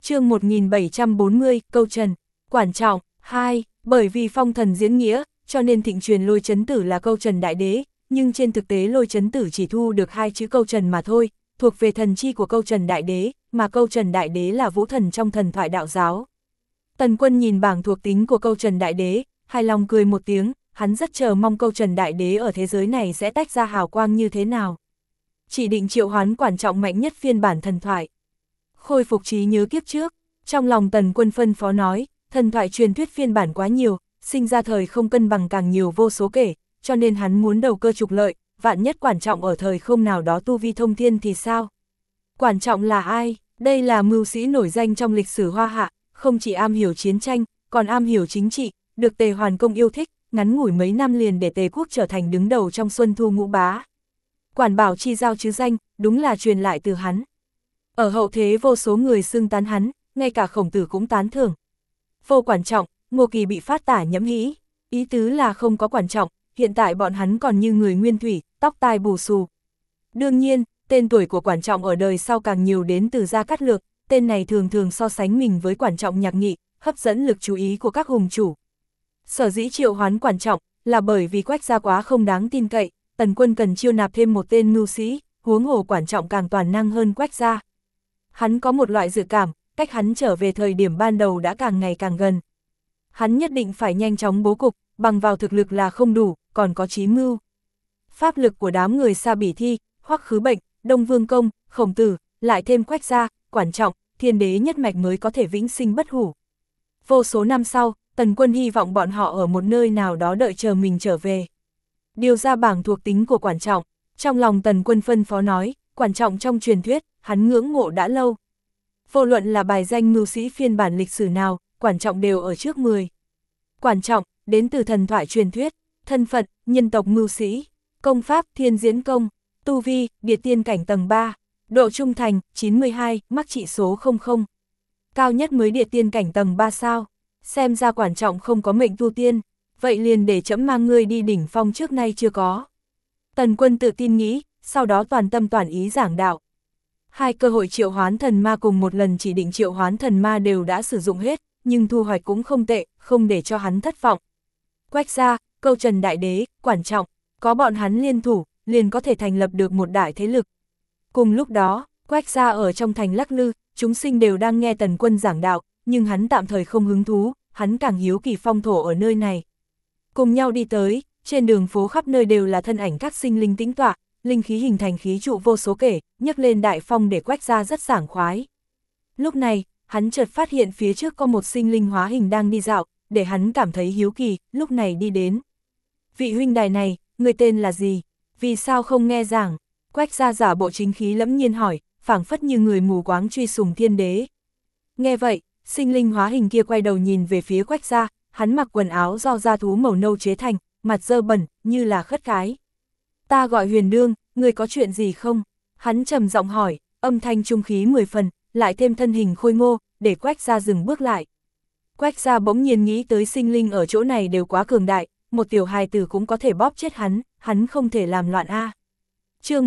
Chương 1740, câu trần. Quản trọng, 2, bởi vì phong thần diễn nghĩa, cho nên thịnh truyền Lôi Chấn Tử là câu trần đại đế, nhưng trên thực tế Lôi Chấn Tử chỉ thu được 2 chữ câu trần mà thôi, thuộc về thần chi của câu trần đại đế, mà câu trần đại đế là vũ thần trong thần thoại đạo giáo. Tần Quân nhìn bảng thuộc tính của câu trần đại đế, hài lòng cười một tiếng, hắn rất chờ mong câu trần đại đế ở thế giới này sẽ tách ra hào quang như thế nào. Chỉ định triệu hoán quản trọng mạnh nhất phiên bản thần thoại. Khôi phục trí nhớ kiếp trước, trong lòng Tần Quân phân phó nói, thần thoại truyền thuyết phiên bản quá nhiều, sinh ra thời không cân bằng càng nhiều vô số kể, cho nên hắn muốn đầu cơ trục lợi, vạn nhất quản trọng ở thời không nào đó tu vi thông thiên thì sao? Quản trọng là ai? Đây là mưu sĩ nổi danh trong lịch sử Hoa Hạ, không chỉ am hiểu chiến tranh, còn am hiểu chính trị, được Tề Hoàn Công yêu thích, ngắn ngủi mấy năm liền để Tề quốc trở thành đứng đầu trong Xuân Thu Ngũ Bá. Quản bảo chi giao chứ danh, đúng là truyền lại từ hắn. Ở hậu thế vô số người xưng tán hắn, ngay cả Khổng Tử cũng tán thưởng. Vô quản trọng, Ngô Kỳ bị phát tả nhẫm hĩ, ý tứ là không có quản trọng, hiện tại bọn hắn còn như người nguyên thủy, tóc tai bù xù. Đương nhiên, tên tuổi của quản trọng ở đời sau càng nhiều đến từ Gia Cát Lượng, tên này thường thường so sánh mình với quản trọng Nhạc Nghị, hấp dẫn lực chú ý của các hùng chủ. Sở dĩ triệu hoán quản trọng, là bởi vì Quách gia quá không đáng tin cậy, Tần Quân cần chiêu nạp thêm một tên mưu sĩ, huống hồ quản trọng càng toàn năng hơn Quách gia. Hắn có một loại dự cảm, cách hắn trở về thời điểm ban đầu đã càng ngày càng gần. Hắn nhất định phải nhanh chóng bố cục, bằng vào thực lực là không đủ, còn có trí mưu. Pháp lực của đám người Sa Bỉ Thi, Hoắc Khứ Bệnh, Đông Vương Công, Khổng Tử, lại thêm Quách gia, quản trọng, thiên đế nhất mạch mới có thể vĩnh sinh bất hủ. Vô số năm sau, Tần Quân hy vọng bọn họ ở một nơi nào đó đợi chờ mình trở về. Điều ra bảng thuộc tính của quản trọng, trong lòng Tần Quân phân phó nói, quản trọng trong truyền thuyết, hắn ngưỡng mộ đã lâu. Vô luận là bài danh mưu sĩ phiên bản lịch sử nào, quản trọng đều ở trước 10. Quản trọng, đến từ thần thoại truyền thuyết, thân phận, nhân tộc mưu sĩ, công pháp thiên diễn công, tu vi, địa tiên cảnh tầng 3, độ trung thành, 92, mắc trị số 00. Cao nhất mới địa tiên cảnh tầng 3 sao, xem ra quản trọng không có mệnh tu tiên, vậy liền để trẫm mang ngươi đi đỉnh phong trước nay chưa có. Tần Quân tự tin nghĩ, sau đó toàn tâm toàn ý giảng đạo. 2 cơ hội triệu hoán thần ma cùng một lần chỉ định triệu hoán thần ma đều đã sử dụng hết, nhưng thu hoạch cũng không tệ, không để cho hắn thất vọng. Quách gia, câu trần đại đế, quản trọng, có bọn hắn liên thủ, liền có thể thành lập được một đại thế lực. Cùng lúc đó, Quách gia ở trong thành lắc lư, chúng sinh đều đang nghe Tần Quân giảng đạo, nhưng hắn tạm thời không hứng thú, hắn càng hiếu kỳ phong thổ ở nơi này. Cùng nhau đi tới, trên đường phố khắp nơi đều là thân ảnh các sinh linh tĩnh tọa, linh khí hình thành khí trụ vô số kể, nhấc lên đại phong để Quách gia rất sảng khoái. Lúc này, hắn chợt phát hiện phía trước có một sinh linh hóa hình đang đi dạo, để hắn cảm thấy hiếu kỳ, lúc này đi đến. Vị huynh đài này, người tên là gì? Vì sao không nghe giảng? Quách gia giả bộ chính khí lẫm nhiên hỏi, phảng phất như người mù quáng truy sùng thiên đế. Nghe vậy, sinh linh hóa hình kia quay đầu nhìn về phía Quách gia, hắn mặc quần áo do da thú màu nâu chế thành, mặt dơ bẩn, như là khất cái. Ta gọi Huyền Đương, người có chuyện gì không? Hắn trầm giọng hỏi, âm thanh trung khí 10 phần, lại thêm thân hình khôi ngô, để Quách gia dừng bước lại. Quách gia bỗng nhiên nghĩ tới sinh linh ở chỗ này đều quá cường đại, một tiểu hài tử cũng có thể bóp chết hắn không thể làm loạn a. Chương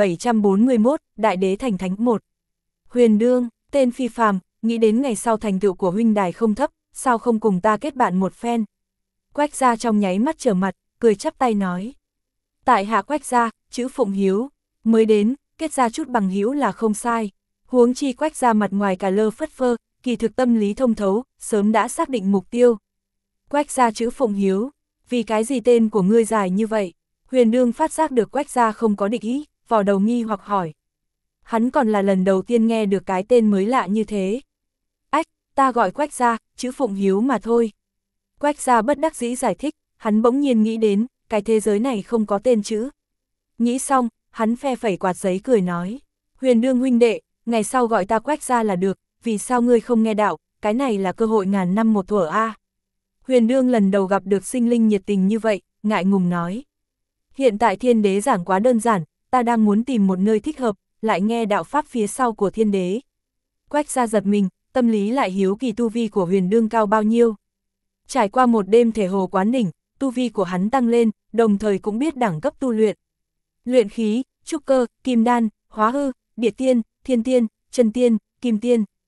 1741, Đại đế thành thánh 1. Huyền Đương, tên phi phàm, nghĩ đến ngày sau thành tựu của huynh đài không thấp, sao không cùng ta kết bạn một phen? Quách gia trong nháy mắt trở mặt, cười chắp tay nói. Tại hạ Quách gia, chữ Phụng Hiếu, mới đến, kết ra chút bằng hữu là không sai. Huống chi Quách gia mặt ngoài cả lơ phất phơ, kỳ thực tâm lý thông thấu, sớm đã xác định mục tiêu. Quách gia chữ Phụng Hiếu, vì cái gì tên của ngươi dài như vậy? Huyền Đương phát giác được Quách gia không có địch ý, vò đầu nghi hoặc hỏi. Hắn còn là lần đầu tiên nghe được cái tên mới lạ như thế. Ách, ta gọi Quách gia, chữ Phụng Hiếu mà thôi. Quách gia bất đắc dĩ giải thích, hắn bỗng nhiên nghĩ đến, cái thế giới này không có tên chữ. Nghĩ xong, hắn phe phẩy quạt giấy cười nói. Huyền Đương huynh đệ, ngày sau gọi ta Quách gia là được, vì sao ngươi không nghe đạo, cái này là cơ hội ngàn năm một thuở a. Huyền Đương lần đầu gặp được sinh linh nhiệt tình như vậy, ngại ngùng nói. Hiện tại thiên đế giảng quá đơn giản, ta đang muốn tìm một nơi thích hợp, lại nghe đạo pháp phía sau của thiên đế. Quách gia giật mình, tâm lý lại hiếu kỳ tu vi của Huyền Đương cao bao nhiêu. Trải qua một đêm thể hồ quán đỉnh, tu vi của hắn tăng lên, đồng thời cũng biết đẳng cấp tu luyện. Luyện khí, trúc cơ, kim đan, hóa hư, địa tiên, thiên tiên, chân tiên, kim tiên.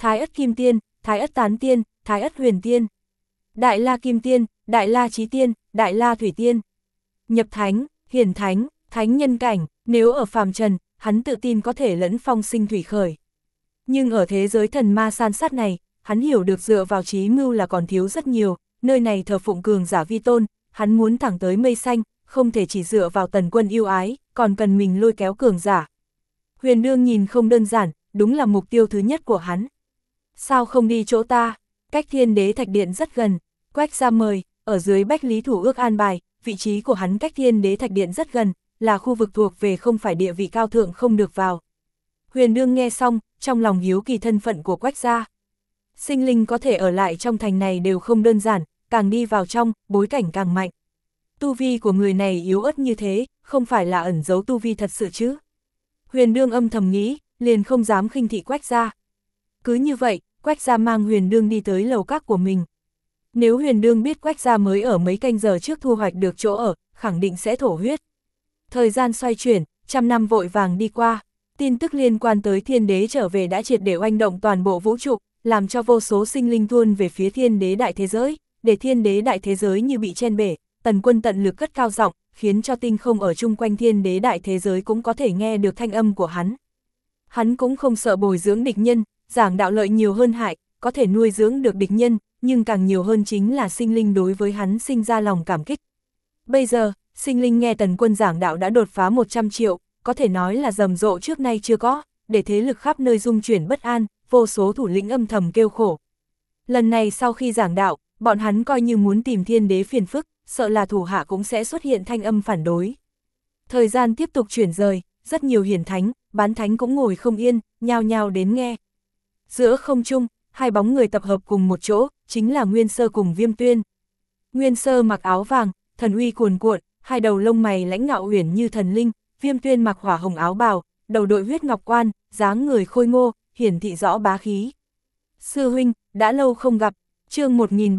Thái Ất Kim Tiên, Thái Ất Tán Tiên, Thái Ất Huyền Tiên, Đại La Kim Tiên, Đại La Chí Tiên, Đại La Thủy Tiên, nhập thánh, hiển thánh, thánh nhân cảnh, nếu ở phàm trần, hắn tự tin có thể lẫn phong sinh thủy khởi. Nhưng ở thế giới thần ma san sát này, hắn hiểu được dựa vào trí mưu là còn thiếu rất nhiều, nơi này thờ phụng cường giả vi tôn, hắn muốn thẳng tới mây xanh, không thể chỉ dựa vào Tần Quân yêu ái, còn cần mình lôi kéo cường giả. Huyền Đương nhìn không đơn giản, đúng là mục tiêu thứ nhất của hắn. Sao không đi chỗ ta? Cách Thiên Đế Thạch Điện rất gần, Quách Gia mời, ở dưới Bách Lý Thủ Ước an bài, vị trí của hắn cách Thiên Đế Thạch Điện rất gần, là khu vực thuộc về không phải địa vị cao thượng không được vào. Huyền Đương nghe xong, trong lòng hiếu kỳ thân phận của Quách Gia. Sinh linh có thể ở lại trong thành này đều không đơn giản, càng đi vào trong, bối cảnh càng mạnh. Tu vi của người này yếu ớt như thế, không phải là ẩn giấu tu vi thật sự chứ. Huyền Đương âm thầm nghĩ, liền không dám khinh thị Quách Gia. Cứ như vậy, Quách Gia mang Huyền Đương đi tới lầu các của mình. Nếu Huyền Đương biết Quách Gia mới ở mấy canh giờ trước thu hoạch được chỗ ở, khẳng định sẽ thổ huyết. Thời gian xoay chuyển, 100 năm vội vàng đi qua, tin tức liên quan tới Thiên Đế trở về đã triệt để oanh động toàn bộ vũ trụ, làm cho vô số sinh linh tuôn về phía Thiên Đế đại thế giới, để Thiên Đế đại thế giới như bị chen bể. Tần Quân tận lực cất cao giọng, khiến cho tinh không ở chung quanh Thiên Đế đại thế giới cũng có thể nghe được thanh âm của hắn. Hắn cũng không sợ bồi dưỡng địch nhân, giảng đạo lợi nhiều hơn hại, có thể nuôi dưỡng được địch nhân, nhưng càng nhiều hơn chính là sinh linh đối với hắn sinh ra lòng cảm kích. Bây giờ, sinh linh nghe Tần Quân giảng đạo đã đột phá 100 triệu, có thể nói là rầm rộ trước nay chưa có, để thế lực khắp nơi dung chuyển bất an, vô số thủ lĩnh âm thầm kêu khổ. Lần này sau khi giảng đạo, bọn hắn coi như muốn tìm Thiên Đế phiền phức, sợ là thủ hạ cũng sẽ xuất hiện thanh âm phản đối. Thời gian tiếp tục chuyển rời, rất nhiều hiển thánh, bán thánh cũng ngồi không yên, nhao nhao đến nghe. Giữa không trung, hai bóng người tập hợp cùng một chỗ, chính là Nguyên Sơ cùng Viêm Tuyên. Nguyên Sơ mặc áo vàng, thần uy cuồn cuộn, hai đầu lông mày lãnh ngạo uyển như thần linh, Viêm Tuyên mặc hỏa hồng áo bào, đầu đội huyết ngọc quan, dáng người khôi ngô, hiển thị rõ bá khí. Sư huynh, đã lâu không gặp, chương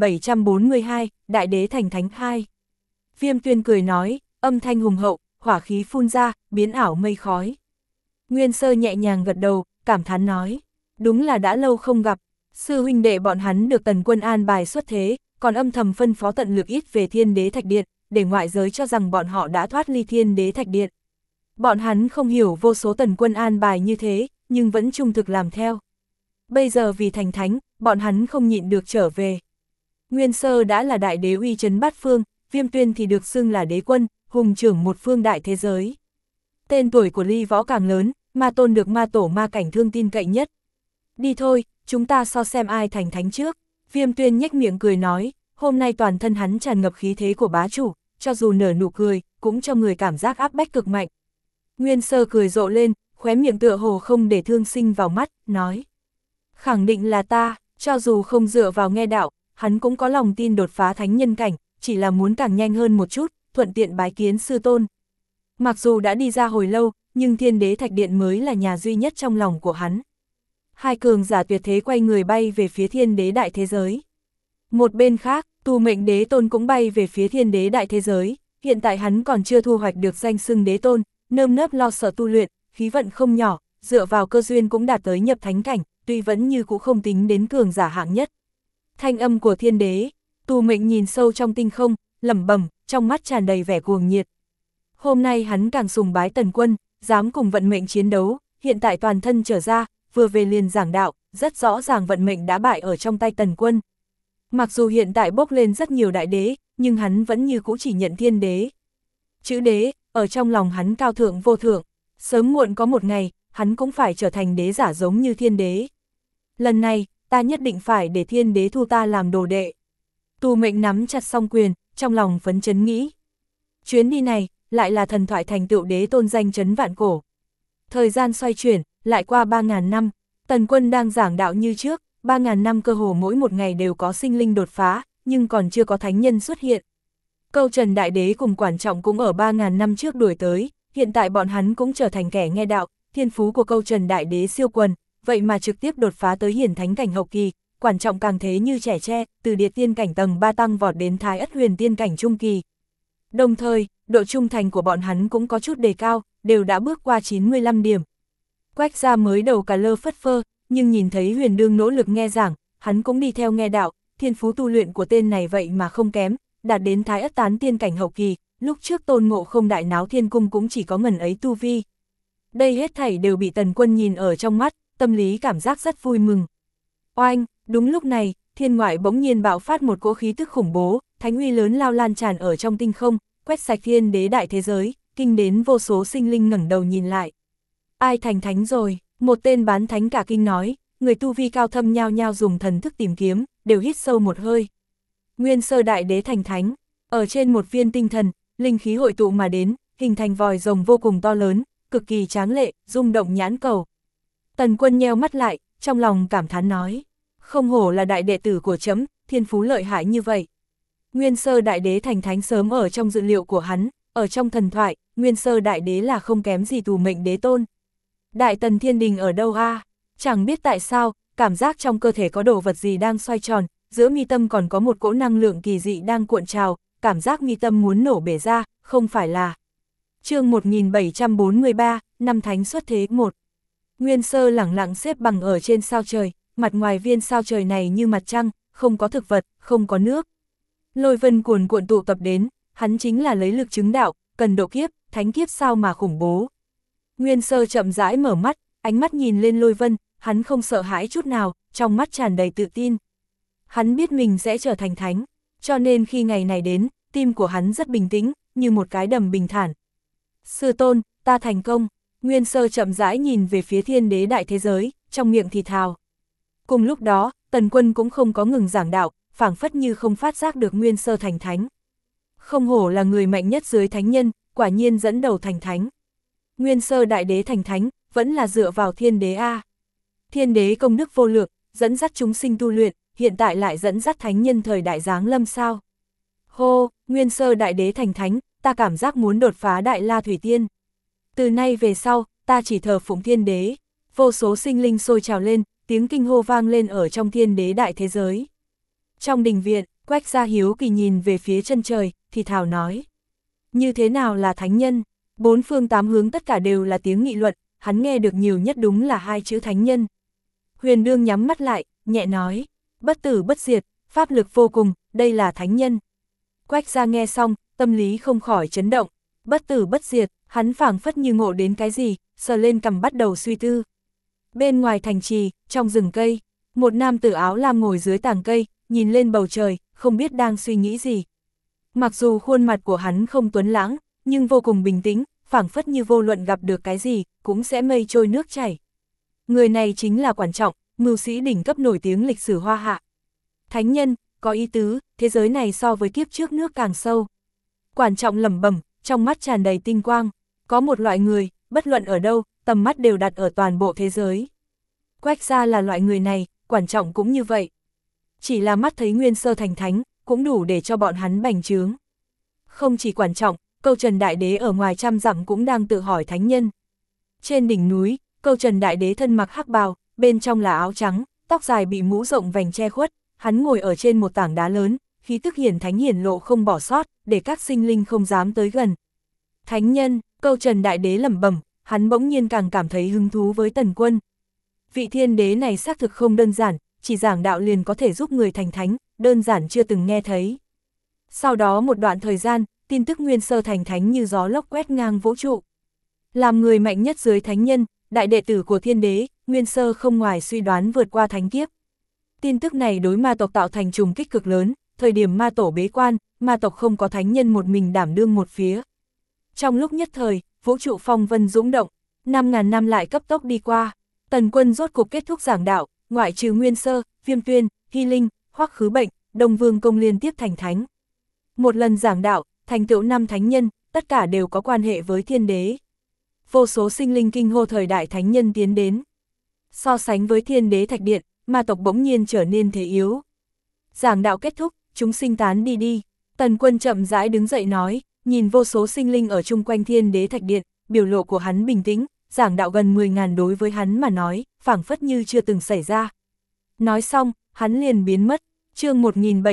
1742, Đại Đế thành thánh 2. Viêm Tuyên cười nói, âm thanh hùng hậu, hỏa khí phun ra, biến ảo mây khói. Nguyên Sơ nhẹ nhàng gật đầu, cảm thán nói, đúng là đã lâu không gặp, sư huynh đệ bọn hắn được Tần Quân an bài xuất thế, còn âm thầm phân phó tận lực ít về Thiên Đế Thạch Điện, để ngoại giới cho rằng bọn họ đã thoát ly Thiên Đế Thạch Điện. Bọn hắn không hiểu vô số Tần Quân an bài như thế, nhưng vẫn trung thực làm theo. Bây giờ vì thành thánh, bọn hắn không nhịn được trở về. Nguyên Sơ đã là đại đế uy chấn bát phương, Viêm Tuyên thì được xưng là đế quân, hùng trưởng một phương đại thế giới. Tên tuổi của Ly Võ càng lớn, Ma Tôn được ma tổ ma cảnh thương tin cậy nhất. Đi thôi, chúng ta so xem ai thành thánh trước. Viêm Tuyên nhếch miệng cười nói, hôm nay toàn thân hắn tràn ngập khí thế của bá chủ, cho dù nở nụ cười, cũng cho người cảm giác áp bách cực mạnh. Nguyên Sơ cười rộ lên, khóe miệng tựa hồ không để thương sinh vào mắt, nói. Khẳng định là ta, cho dù không dựa vào nghe đạo, hắn cũng có lòng tin đột phá thánh nhân cảnh, chỉ là muốn càng nhanh hơn một chút, thuận tiện bái kiến sư tôn. Mặc dù đã đi ra hồi lâu, nhưng Thiên Đế Thạch Điện mới là nhà duy nhất trong lòng của hắn. Hai cường giả tuyệt thế quay người bay về phía Thiên Đế đại thế giới. Một bên khác, Tu Mệnh Đế Tôn cũng bay về phía Thiên Đế đại thế giới, hiện tại hắn còn chưa thu hoạch được danh xưng Đế Tôn, nơm nớp lo sợ tu luyện, khí vận không nhỏ, dựa vào cơ duyên cũng đạt tới nhập thánh cảnh, tuy vẫn như cũ không tính đến cường giả hạng nhất. Thanh âm của Thiên Đế, Tu Mệnh nhìn sâu trong tinh không, lẩm bẩm, trong mắt tràn đầy vẻ cuồng nhiệt. Hôm nay hắn càng sùng bái Tần Quân, dám cùng vận mệnh chiến đấu, hiện tại toàn thân trở ra, vừa về liền giảng đạo, rất rõ ràng vận mệnh đã bại ở trong tay Tần Quân. Mặc dù hiện tại bốc lên rất nhiều đại đế, nhưng hắn vẫn như cũ chỉ nhận Thiên Đế. Chữ đế, ở trong lòng hắn cao thượng vô thượng, sớm muộn có một ngày, hắn cũng phải trở thành đế giả giống như Thiên Đế. Lần này, ta nhất định phải để Thiên Đế thu ta làm đồ đệ. Tu Mệnh nắm chặt song quyền, trong lòng phấn chấn nghĩ. Chuyến đi này, lại là thần thoại thành tựu đế tôn danh chấn vạn cổ. Thời gian xoay chuyển, lại qua 3.000 năm, Tần Quân đang giảng đạo như trước, 3.000 năm cơ hồ mỗi một ngày đều có sinh linh đột phá, nhưng còn chưa có thánh nhân xuất hiện. Câu Trần Đại Đế cùng Quản Trọng cũng ở 3.000 năm trước đuổi tới, hiện tại bọn hắn cũng trở thành kẻ nghe đạo, thiên phú của Câu Trần Đại Đế siêu quần, vậy mà trực tiếp đột phá tới hiển thánh cảnh hậu kỳ, Quản Trọng càng thế như trẻ tre, từ Địa Tiên cảnh tầng 3 tăng vọt đến Thái Ất Huyền Tiên cảnh trung kỳ. Đồng thời, độ trung thành của bọn hắn cũng có chút đề cao, đều đã bước qua 95 điểm. Quách Gia mới đầu cả lơ phất phơ, nhưng nhìn thấy Huyền Đương nỗ lực nghe giảng, hắn cũng đi theo nghe đạo, thiên phú tu luyện của tên này vậy mà không kém, đạt đến Thái Ất Tán tiên cảnh hậu kỳ, lúc trước Tôn Ngộ Không đại náo thiên cung cũng chỉ có ngần ấy tu vi. Đây hết thảy đều bị Tần Quân nhìn ở trong mắt, tâm lý cảm giác rất vui mừng. Oanh, đúng lúc này, thiên ngoại bỗng nhiên bạo phát một cỗ khí tức khủng bố, thánh uy lớn lao lan tràn ở trong tinh không, quét sạch thiên đế đại thế giới, kinh đến vô số sinh linh ngẩng đầu nhìn lại. Ai thành thánh rồi? Một tên bán thánh cả kinh nói, người tu vi cao thâm nhao nhao dùng thần thức tìm kiếm, đều hít sâu một hơi. Nguyên sơ đại đế thành thánh, ở trên một viên tinh thần, linh khí hội tụ mà đến, hình thành vòi rồng vô cùng to lớn, cực kỳ tráng lệ, rung động nhãn cầu. Tần Quân nheo mắt lại, trong lòng cảm thán nói, không hổ là đại đệ tử của trẫm, thiên phú lợi hại như vậy. Nguyên sơ đại đế thành thánh sớm ở trong dự liệu của hắn, ở trong thần thoại, nguyên sơ đại đế là không kém gì Tù Mệnh Đế Tôn. Đại Tần Thiên Đình ở đâu a? Chẳng biết tại sao, cảm giác trong cơ thể có đồ vật gì đang xoay tròn, giữa mi tâm còn có một cỗ năng lượng kỳ dị đang cuộn trào, cảm giác mi tâm muốn nổ bể ra, không phải là. Chương 1743, năm thánh xuất thế 1. Nguyên sơ lẳng lặng xếp bằng ở trên sao trời, mặt ngoài viên sao trời này như mặt trăng, không có thực vật, không có nước. Lôi vân cuồn cuộn tụ tập đến, hắn chính là lấy lực chứng đạo, cần độ kiếp, thánh kiếp sao mà khủng bố. Nguyên sơ chậm rãi mở mắt, ánh mắt nhìn lên lôi vân, hắn không sợ hãi chút nào, trong mắt tràn đầy tự tin. Hắn biết mình sẽ trở thành thánh, cho nên khi ngày này đến, tim của hắn rất bình tĩnh, như một cái đầm bình thản. Sư tôn, ta thành công. Nguyên sơ chậm rãi nhìn về phía thiên đế đại thế giới, trong miệng thì thào. Cùng lúc đó, Tần Quân cũng không có ngừng giảng đạo, phảng phất như không phát giác được Nguyên sơ thành thánh. Không hổ là người mạnh nhất dưới thánh nhân, quả nhiên dẫn đầu thành thánh. Nguyên sơ đại đế thành thánh, vẫn là dựa vào thiên đế A. Thiên đế công đức vô lượng, dẫn dắt chúng sinh tu luyện, hiện tại lại dẫn dắt thánh nhân thời đại giáng lâm sao. Hô, Nguyên sơ đại đế thành thánh, ta cảm giác muốn đột phá đại la thủy tiên. Từ nay về sau, ta chỉ thờ phụng thiên đế. Vô số sinh linh sôi trào lên, tiếng kinh hô vang lên ở trong thiên đế đại thế giới. Trong đình viện, Quách Gia hiếu kỳ nhìn về phía chân trời, thì thào nói. Như thế nào là thánh nhân? Bốn phương tám hướng tất cả đều là tiếng nghị luận, hắn nghe được nhiều nhất đúng là hai chữ thánh nhân. Huyền Đương nhắm mắt lại, nhẹ nói, bất tử bất diệt, pháp lực vô cùng, đây là thánh nhân. Quách Gia nghe xong, tâm lý không khỏi chấn động, bất tử bất diệt, hắn phảng phất như ngộ đến cái gì, sờ lên cằm bắt đầu suy tư. Bên ngoài thành trì, trong rừng cây, một nam tử áo lam ngồi dưới tàng cây, nhìn lên bầu trời, không biết đang suy nghĩ gì. Mặc dù khuôn mặt của hắn không tuấn lãng, nhưng vô cùng bình tĩnh, phảng phất như vô luận gặp được cái gì, cũng sẽ mây trôi nước chảy. Người này chính là Quản Trọng, mưu sĩ đỉnh cấp nổi tiếng lịch sử Hoa Hạ. Thánh nhân, có ý tứ, thế giới này so với kiếp trước nước càng sâu. Quản Trọng lẩm bẩm, trong mắt tràn đầy tinh quang, có một loại người, bất luận ở đâu, tầm mắt đều đặt ở toàn bộ thế giới. Quách Gia là loại người này, Quản Trọng cũng như vậy. Chỉ là mắt thấy Nguyên sơ thành thánh, cũng đủ để cho bọn hắn bành trướng. Không chỉ Quản Trọng, Câu Trần Đại Đế ở ngoài trăm dặm cũng đang tự hỏi thánh nhân. Trên đỉnh núi, Câu Trần Đại Đế thân mặc hắc bào, bên trong là áo trắng, tóc dài bị mũ rộng vành che khuất, hắn ngồi ở trên một tảng đá lớn, khí tức hiển thánh hiển lộ không bỏ sót, để các sinh linh không dám tới gần. Thánh nhân, Câu Trần Đại Đế lẩm bẩm, hắn bỗng nhiên càng cảm thấy hứng thú với Tần Quân. Vị thiên đế này xác thực không đơn giản, chỉ giảng đạo liền có thể giúp người thành thánh, đơn giản chưa từng nghe thấy. Sau đó một đoạn thời gian, tin tức Nguyên sơ thành thánh như gió lốc quét ngang vũ trụ. Làm người mạnh nhất dưới thánh nhân, đại đệ tử của thiên đế, Nguyên sơ không ngoài suy đoán vượt qua thánh kiếp. Tin tức này đối ma tộc tạo thành trùng kích cực lớn, thời điểm ma tổ bế quan, ma tộc không có thánh nhân một mình đảm đương một phía. Trong lúc nhất thời, vũ trụ phong vân dũng động, 5.000 năm lại cấp tốc đi qua, Tần Quân rốt cục kết thúc giảng đạo, ngoại trừ Nguyên sơ, Viêm Tuyên, Hy Linh, Hoắc Khứ Bệnh, Đông Vương Công liên tiếp thành thánh. Một lần giảng đạo, thành tựu 5 thánh nhân, tất cả đều có quan hệ với thiên đế. Vô số sinh linh kinh hô thời đại thánh nhân tiến đến. So sánh với thiên đế thạch điện, ma tộc bỗng nhiên trở nên thế yếu. Giảng đạo kết thúc, chúng sinh tán đi đi. Tần Quân chậm rãi đứng dậy nói, nhìn vô số sinh linh ở chung quanh thiên đế thạch điện, biểu lộ của hắn bình tĩnh, giảng đạo gần 10.000 đối với hắn mà nói, phảng phất như chưa từng xảy ra. Nói xong, hắn liền biến mất. Chương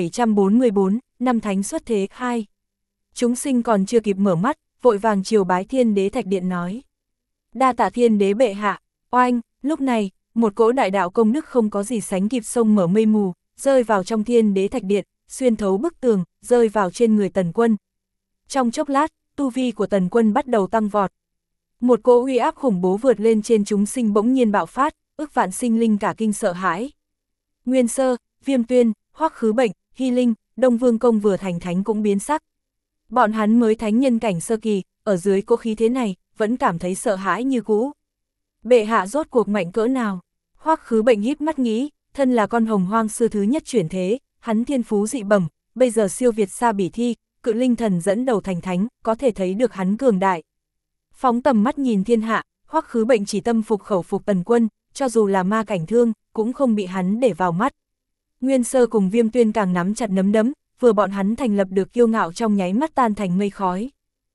1744, năm thánh xuất thế 2. Chúng sinh còn chưa kịp mở mắt, vội vàng triều bái thiên đế thạch điện nói. Đa tạ thiên đế bệ hạ. Oanh, lúc này, một cỗ đại đạo công đức không có gì sánh kịp sông mở mây mù, rơi vào trong Thiên Đế Thạch Điện, xuyên thấu bức tường, rơi vào trên người Tần Quân. Trong chốc lát, tu vi của Tần Quân bắt đầu tăng vọt. Một cỗ uy áp khủng bố vượt lên trên chúng sinh bỗng nhiên bạo phát, ức vạn sinh linh cả kinh sợ hãi. Nguyên Sơ, Viêm Tuyên, Hoắc Khứ Bệnh, Hy Linh, Đông Vương Công vừa thành thánh cũng biến sắc. Bọn hắn mới thánh nhân cảnh sơ kỳ, ở dưới cỗ khí thế này, vẫn cảm thấy sợ hãi như cũ. Bệ hạ rốt cuộc mạnh cỡ nào? Hoắc Khứ Bệnh híp mắt nghĩ, thân là con hồng hoang sư thứ nhất chuyển thế, hắn thiên phú dị bẩm, bây giờ siêu việt xa Bỉ Thi, cự linh thần dẫn đầu thành thánh, có thể thấy được hắn cường đại. Phóng tầm mắt nhìn thiên hạ, Hoắc Khứ Bệnh chỉ tâm phục khẩu phục Tần Quân, cho dù là ma cảnh thương, cũng không bị hắn để vào mắt. Nguyên Sơ cùng Viêm Tuyên càng nắm chặt nắm đấm, vừa bọn hắn thành lập được kiêu ngạo trong nháy mắt tan thành mây khói.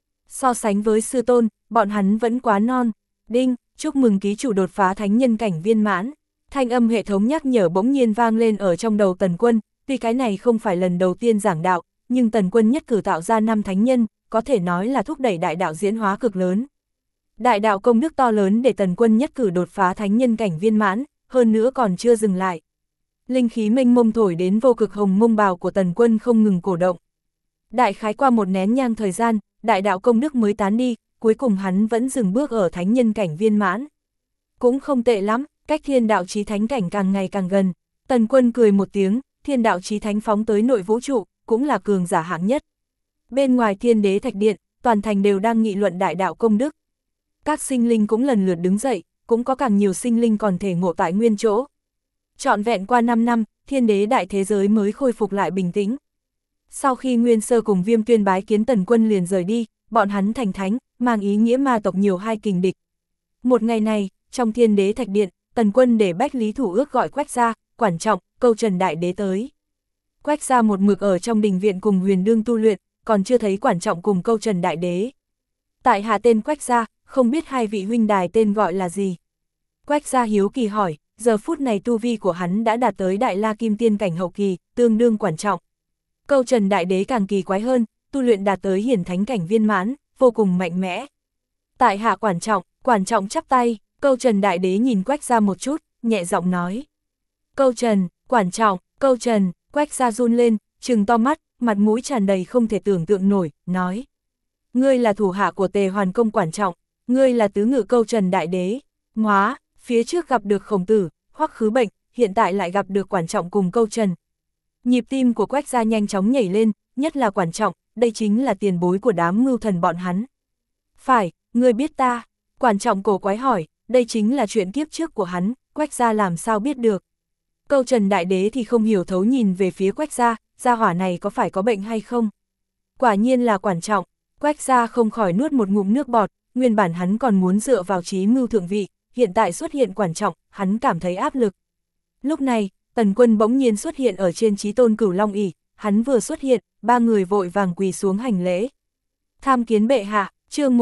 So sánh với sư tôn, bọn hắn vẫn quá non. Đinh, chúc mừng ký chủ đột phá thánh nhân cảnh viên mãn. Thanh âm hệ thống nhắc nhở bỗng nhiên vang lên ở trong đầu Tần Quân, tuy cái này không phải lần đầu tiên giảng đạo, nhưng Tần Quân nhất cử tạo ra 5 thánh nhân, có thể nói là thúc đẩy đại đạo diễn hóa cực lớn. Đại đạo công đức to lớn để Tần Quân nhất cử đột phá thánh nhân cảnh viên mãn, hơn nữa còn chưa dừng lại. Linh khí mênh mông thổi đến vô cực hồng mông bào của Tần Quân không ngừng cổ động. Đại khái qua một nén nhang thời gian, đại đạo công đức mới tán đi, cuối cùng hắn vẫn dừng bước ở thánh nhân cảnh viên mãn. Cũng không tệ lắm, cách thiên đạo chí thánh cảnh càng ngày càng gần. Tần Quân cười một tiếng, thiên đạo chí thánh phóng tới nội vũ trụ, cũng là cường giả hạng nhất. Bên ngoài Thiên Đế Thạch Điện, toàn thành đều đang nghị luận đại đạo công đức. Các sinh linh cũng lần lượt đứng dậy, cũng có càng nhiều sinh linh còn thể ngộ tại nguyên chỗ. Trọn vẹn qua 5 năm, thiên đế đại thế giới mới khôi phục lại bình tĩnh. Sau khi Nguyên Sơ cùng Viêm Tuyên bái kiến Tần Quân liền rời đi, bọn hắn thành thánh, mang ý nghĩa ma tộc nhiều hai kình địch. Một ngày này, trong Thiên Đế Thạch Điện, Tần Quân để Bách Lý Thủ Ước gọi Quách Gia, Quản Trọng, Câu Trần đại đế tới. Quách Gia một mực ở trong đình viện cùng Huyền Đương tu luyện, còn chưa thấy Quản Trọng cùng Câu Trần đại đế. Tại hạ tên Quách Gia, không biết hai vị huynh đài tên gọi là gì. Quách Gia hiếu kỳ hỏi, giờ phút này tu vi của hắn đã đạt tới Đại La Kim Tiên cảnh hậu kỳ, tương đương Quản Trọng. Câu Trần đại đế càng kỳ quái hơn, tu luyện đạt tới hiển thánh cảnh viên mãn, vô cùng mạnh mẽ. Tại hạ Quản Trọng chắp tay, Câu Trần đại đế nhìn Quách Gia một chút, nhẹ giọng nói. Câu Trần, Quản Trọng, Câu Trần, Quách Gia run lên, trừng to mắt, mặt mũi tràn đầy không thể tưởng tượng nổi, nói. Ngươi là thủ hạ của Tề Hoàn Công Quản Trọng, ngươi là tứ ngự Câu Trần đại đế. Hóa, phía trước gặp được Khổng Tử, Hoắc Khứ Bệnh, hiện tại lại gặp được Quản Trọng cùng Câu Trần. Nhịp tim của Quách Gia nhanh chóng nhảy lên, nhất là Quản Trọng, đây chính là tiền bối của đám mưu thần bọn hắn. Phải, ngươi biết ta. Quản Trọng cổ quái hỏi, đây chính là chuyện kiếp trước của hắn, Quách Gia làm sao biết được. Câu Trần đại đế thì không hiểu thấu nhìn về phía Quách Gia, gia hỏa này có phải có bệnh hay không. Quả nhiên là Quản Trọng, Quách Gia không khỏi nuốt một ngụm nước bọt, nguyên bản hắn còn muốn dựa vào trí mưu thượng vị, hiện tại xuất hiện Quản Trọng, hắn cảm thấy áp lực. Lúc này, Tần Quân bỗng nhiên xuất hiện ở trên Chí Tôn Cửu Long ỷ, hắn vừa xuất hiện, ba người vội vàng quỳ xuống hành lễ. Tham kiến bệ hạ, chương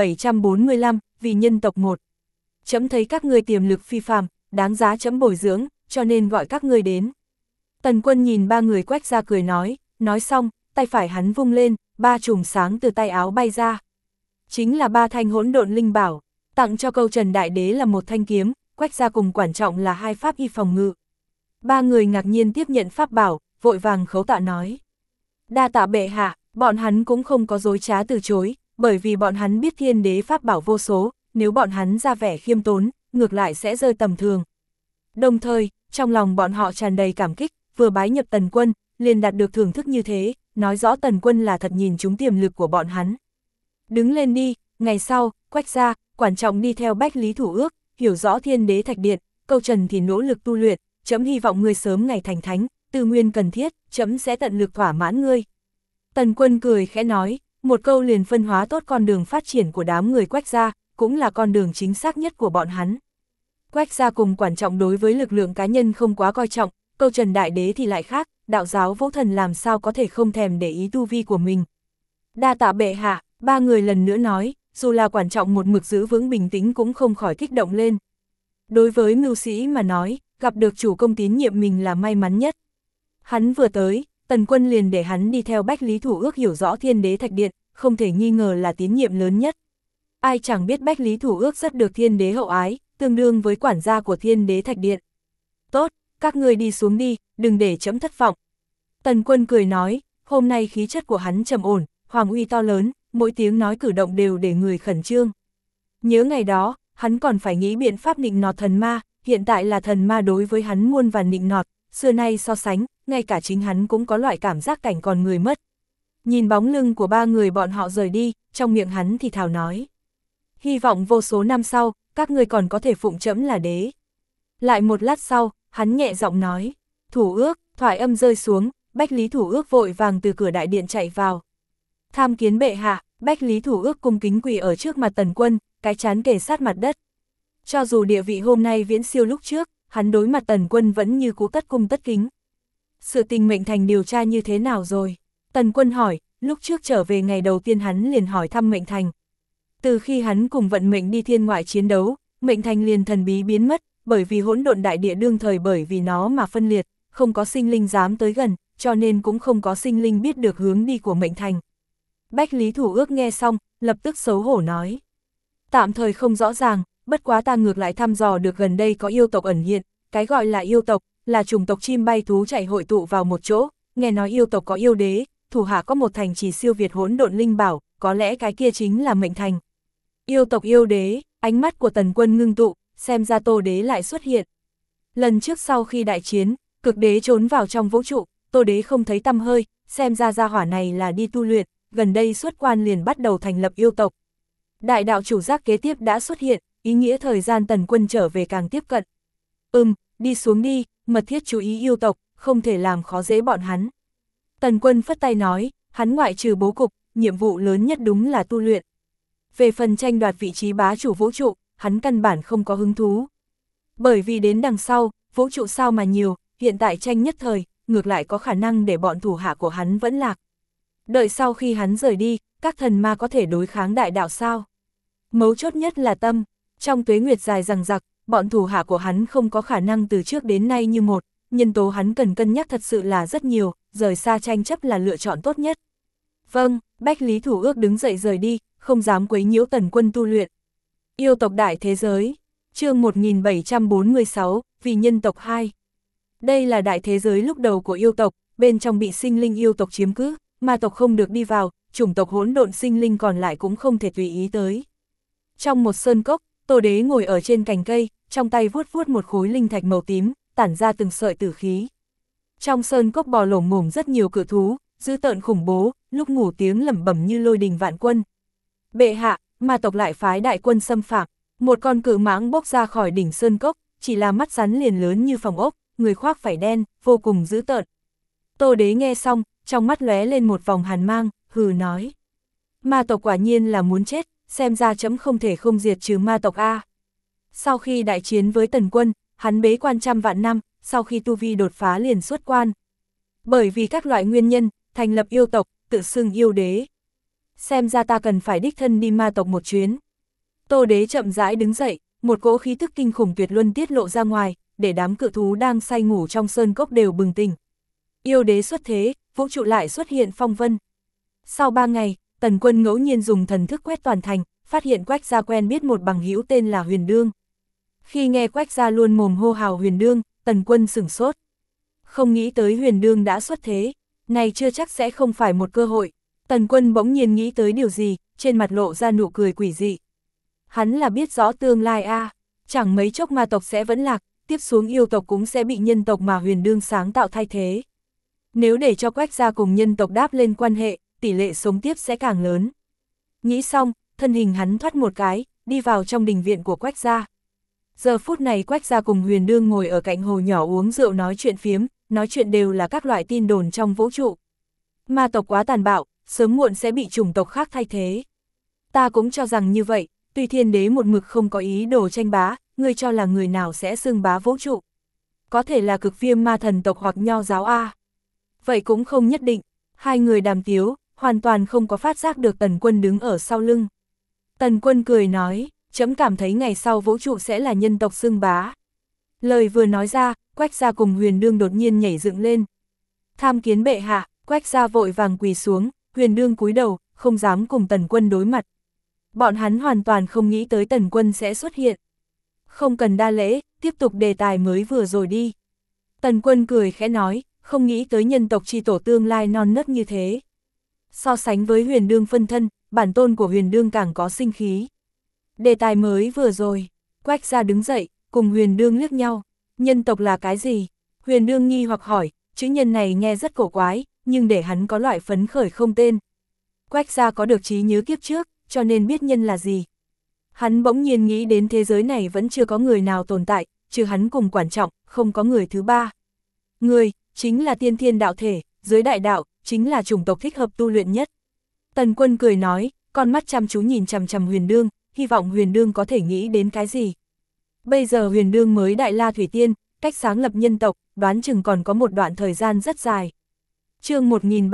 1745, vì nhân tộc 1. Chấm thấy các ngươi tiềm lực phi phàm, đáng giá chấm bồi dưỡng, cho nên gọi các ngươi đến. Tần Quân nhìn ba người Quách Gia cười nói xong, tay phải hắn vung lên, ba chùm sáng từ tay áo bay ra. Chính là ba thanh hỗn độn linh bảo, tặng cho Câu Trần đại đế là một thanh kiếm, Quách Gia cùng Quản Trọng là hai pháp y phòng ngự. Ba người ngạc nhiên tiếp nhận pháp bảo, vội vàng khấu tạ nói. Đa tạ bệ hạ, bọn hắn cũng không có dối trá từ chối, bởi vì bọn hắn biết thiên đế pháp bảo vô số, nếu bọn hắn ra vẻ khiêm tốn, ngược lại sẽ rơi tầm thường. Đồng thời, trong lòng bọn họ tràn đầy cảm kích, vừa bái nhập Tần Quân, liền đạt được thưởng thức như thế, nói rõ Tần Quân là thật nhìn trúng tiềm lực của bọn hắn. Đứng lên đi, ngày sau, Quách Gia, Quản Trọng đi theo Bách Lý Thủ Ước, hiểu rõ Thiên Đế Thạch Điện, Câu Trần thì nỗ lực tu luyện, chấm hy vọng ngươi sớm ngày thành thánh, tư nguyên cần thiết, chấm sẽ tận lực thỏa mãn ngươi. Tần Quân cười khẽ nói, một câu liền phân hóa tốt con đường phát triển của đám người Quách Gia, cũng là con đường chính xác nhất của bọn hắn. Quách Gia cùng Quản Trọng đối với lực lượng cá nhân không quá coi trọng, Câu Trần đại đế thì lại khác, đạo giáo Vũ Thần làm sao có thể không thèm để ý tu vi của mình. Đa tạ bệ hạ, ba người lần nữa nói, dù là Quản Trọng một mực giữ vững bình tĩnh cũng không khỏi kích động lên. Đối với mưu sĩ mà nói, gặp được chủ công tín nhiệm mình là may mắn nhất. Hắn vừa tới, Tần Quân liền để hắn đi theo Bách Lý Thủ Ước hiểu rõ Thiên Đế Thạch Điện, không thể nghi ngờ là tín nhiệm lớn nhất. Ai chẳng biết Bách Lý Thủ Ước rất được Thiên Đế hậu ái, tương đương với quản gia của Thiên Đế Thạch Điện. Tốt, các ngươi đi xuống đi, đừng để chấm thất vọng. Tần Quân cười nói, hôm nay khí chất của hắn trầm ổn, hoàng uy to lớn, mỗi tiếng nói cử động đều để người khẩn trương. Nhớ ngày đó, hắn còn phải nghĩ biện pháp nịnh nọt thần ma, hiện tại là thần ma đối với hắn muôn vàn nịnh nọt, xưa nay so sánh, ngay cả chính hắn cũng có loại cảm giác cảnh còn người mất. Nhìn bóng lưng của ba người bọn họ rời đi, trong miệng hắn thì thào nói. Hy vọng vô số năm sau, các ngươi còn có thể phụng trẫm là đế. Lại một lát sau, hắn nhẹ giọng nói. Thủ ước, thoại âm rơi xuống, Bách Lý Thủ ước vội vàng từ cửa đại điện chạy vào. Tham kiến bệ hạ, Bách Lý Thủ ước cung kính quỳ ở trước mặt Tần Quân, cái trán kề sát mặt đất. Cho dù địa vị hôm nay viễn siêu lúc trước, hắn đối mặt Tần Quân vẫn như cũ tất cung tất kính. Sự tình Mệnh Thành điều tra như thế nào rồi? Tần Quân hỏi, lúc trước trở về ngày đầu tiên hắn liền hỏi thăm Mệnh Thành. Từ khi hắn cùng vận mệnh đi thiên ngoại chiến đấu, Mệnh Thành liền thần bí biến mất, bởi vì hỗn độn đại địa đương thời bởi vì nó mà phân liệt, không có sinh linh dám tới gần, cho nên cũng không có sinh linh biết được hướng đi của Mệnh Thành. Bách Lý Thủ ước nghe xong, lập tức xấu hổ nói. Tạm thời không rõ ràng, bất quá ta ngược lại thăm dò được gần đây có yêu tộc ẩn hiện, cái gọi là yêu tộc, là chủng tộc chim bay thú chạy hội tụ vào một chỗ, nghe nói yêu tộc có yêu đế, thủ hạ có một thành trì siêu việt hỗn độn linh bảo, có lẽ cái kia chính là Mệnh Thành. Yêu tộc yêu đế, ánh mắt của Tần Quân ngưng tụ, xem ra Tô Đế lại xuất hiện. Lần trước sau khi đại chiến, Cực Đế trốn vào trong vũ trụ, Tô Đế không thấy tăm hơi, xem ra gia hỏa này là đi tu luyện, gần đây xuất quan liền bắt đầu thành lập yêu tộc. Đại đạo chủ giác kế tiếp đã xuất hiện, ý nghĩa thời gian Tần Quân trở về càng tiếp cận. Đi xuống đi, mật thiết chú ý yêu tộc, không thể làm khó dễ bọn hắn. Tần Quân phất tay nói, hắn ngoại trừ bố cục, nhiệm vụ lớn nhất đúng là tu luyện. Về phần tranh đoạt vị trí bá chủ vũ trụ, hắn căn bản không có hứng thú. Bởi vì đến đằng sau, vũ trụ sao mà nhiều, hiện tại tranh nhất thời, ngược lại có khả năng để bọn thủ hạ của hắn vẫn lạc. Đợi sau khi hắn rời đi, các thần ma có thể đối kháng đại đạo sao? Mấu chốt nhất là tâm, trong tuế nguyệt dài dằng dặc, bọn thủ hạ của hắn không có khả năng từ trước đến nay như một, nhân tố hắn cần cân nhắc thật sự là rất nhiều, rời xa tranh chấp là lựa chọn tốt nhất. Vâng, Bách Lý Thủ ước đứng dậy rời đi, không dám quấy nhiễu Tần Quân tu luyện. Yêu tộc đại thế giới, chương 1746, vì nhân tộc 2. Đây là đại thế giới lúc đầu của yêu tộc, bên trong bị sinh linh yêu tộc chiếm cứ, ma tộc không được đi vào, chủng tộc hỗn độn sinh linh còn lại cũng không thể tùy ý tới. Trong một sơn cốc, Tô Đế ngồi ở trên cành cây, trong tay vuốt vuốt một khối linh thạch màu tím, tản ra từng sợi tử khí. Trong sơn cốc bò lổm ngổm rất nhiều cự thú, dữ tợn khủng bố, lúc ngủ tiếng lẩm bẩm như lôi đình vạn quân. Bệ hạ, ma tộc lại phái đại quân xâm phạm, một con cự mãng bốc ra khỏi đỉnh sơn cốc, chỉ là mắt rắn liền lớn như phòng ốc, người khoác vải đen, vô cùng dữ tợn. Tô Đế nghe xong, trong mắt lóe lên một vòng hàn mang, hừ nói. Ma tộc quả nhiên là muốn chết, xem ra chấm không thể không diệt trừ ma tộc a. Sau khi đại chiến với Tần Quân, hắn bế quan trăm vạn năm, sau khi tu vi đột phá liền xuất quan. Bởi vì các loại nguyên nhân, thành lập yêu tộc, tự xưng yêu đế. Xem ra ta cần phải đích thân đi ma tộc một chuyến. Tô Đế chậm rãi đứng dậy, một cỗ khí tức kinh khủng tuyệt luân tiết lộ ra ngoài, để đám cự thú đang say ngủ trong sơn cốc đều bừng tỉnh. Yêu đế xuất thế, vũ trụ lại xuất hiện phong vân. Sau 3 ngày, Tần Quân ngẫu nhiên dùng thần thức quét toàn thành, phát hiện Quách Gia quen biết một bằng hữu tên là Huyền Đương. Khi nghe Quách Gia luôn mồm hô hào Huyền Đương, Tần Quân sửng sốt. Không nghĩ tới Huyền Đương đã xuất thế, này chưa chắc sẽ không phải một cơ hội. Tần Quân bỗng nhiên nghĩ tới điều gì, trên mặt lộ ra nụ cười quỷ dị. Hắn là biết rõ tương lai a, chẳng mấy chốc ma tộc sẽ vẫn lạc, tiếp xuống yêu tộc cũng sẽ bị nhân tộc mà Huyền Đương sáng tạo thay thế. Nếu để cho Quách Gia cùng nhân tộc đáp lên quan hệ, tỷ lệ sống tiếp sẽ càng lớn. Nghĩ xong, thân hình hắn thoát một cái, đi vào trong đình viện của Quách Gia. Giờ phút này Quách Gia cùng Huyền Đương ngồi ở cạnh hồ nhỏ uống rượu nói chuyện phiếm, nói chuyện đều là các loại tin đồn trong vũ trụ. Ma tộc quá tàn bạo, sớm muộn sẽ bị chủng tộc khác thay thế. Ta cũng cho rằng như vậy, tuy thiên đế một mực không có ý đồ tranh bá, ngươi cho là người nào sẽ xưng bá vũ trụ. Có thể là Cực Viêm ma thần tộc hoặc Nho giáo a. Vậy cũng không nhất định, hai người đàm tiếu, hoàn toàn không có phát giác được Tần Quân đứng ở sau lưng. Tần Quân cười nói, chấm cảm thấy ngày sau vũ trụ sẽ là nhân tộc xưng bá. Lời vừa nói ra, Quách Gia cùng Huyền Đương đột nhiên nhảy dựng lên. Tham kiến bệ hạ, Quách Gia vội vàng quỳ xuống, Huyền Đương cúi đầu, không dám cùng Tần Quân đối mặt. Bọn hắn hoàn toàn không nghĩ tới Tần Quân sẽ xuất hiện. Không cần đa lễ, tiếp tục đề tài mới vừa rồi đi. Tần Quân cười khẽ nói, không nghĩ tới nhân tộc chi tổ tương lai non nớt như thế. So sánh với Huyền Đương phân thân, bản tôn của Huyền Đương càng có sinh khí. Đề tài mới vừa rồi, Quách Gia đứng dậy, cùng Huyền Đương liếc nhau. Nhân tộc là cái gì? Huyền Đương nghi hoặc hỏi, chữ nhân này nghe rất cổ quái, nhưng để hắn có loại phấn khởi không tên. Quách Gia có được trí nhớ kiếp trước, cho nên biết nhân là gì. Hắn bỗng nhiên nghĩ đến thế giới này vẫn chưa có người nào tồn tại, trừ hắn cùng Quản Trọng, không có người thứ ba. Người, chính là tiên thiên đạo thể, dưới đại đạo, chính là chủng tộc thích hợp tu luyện nhất. Tần Quân cười nói, con mắt chăm chú nhìn chằm chằm Huyền Đương, hy vọng Huyền Đương có thể nghĩ đến cái gì. Bây giờ Huyền Đương mới đại la thủy tiên, cách sáng lập nhân tộc, đoán chừng còn có một đoạn thời gian rất dài. Chương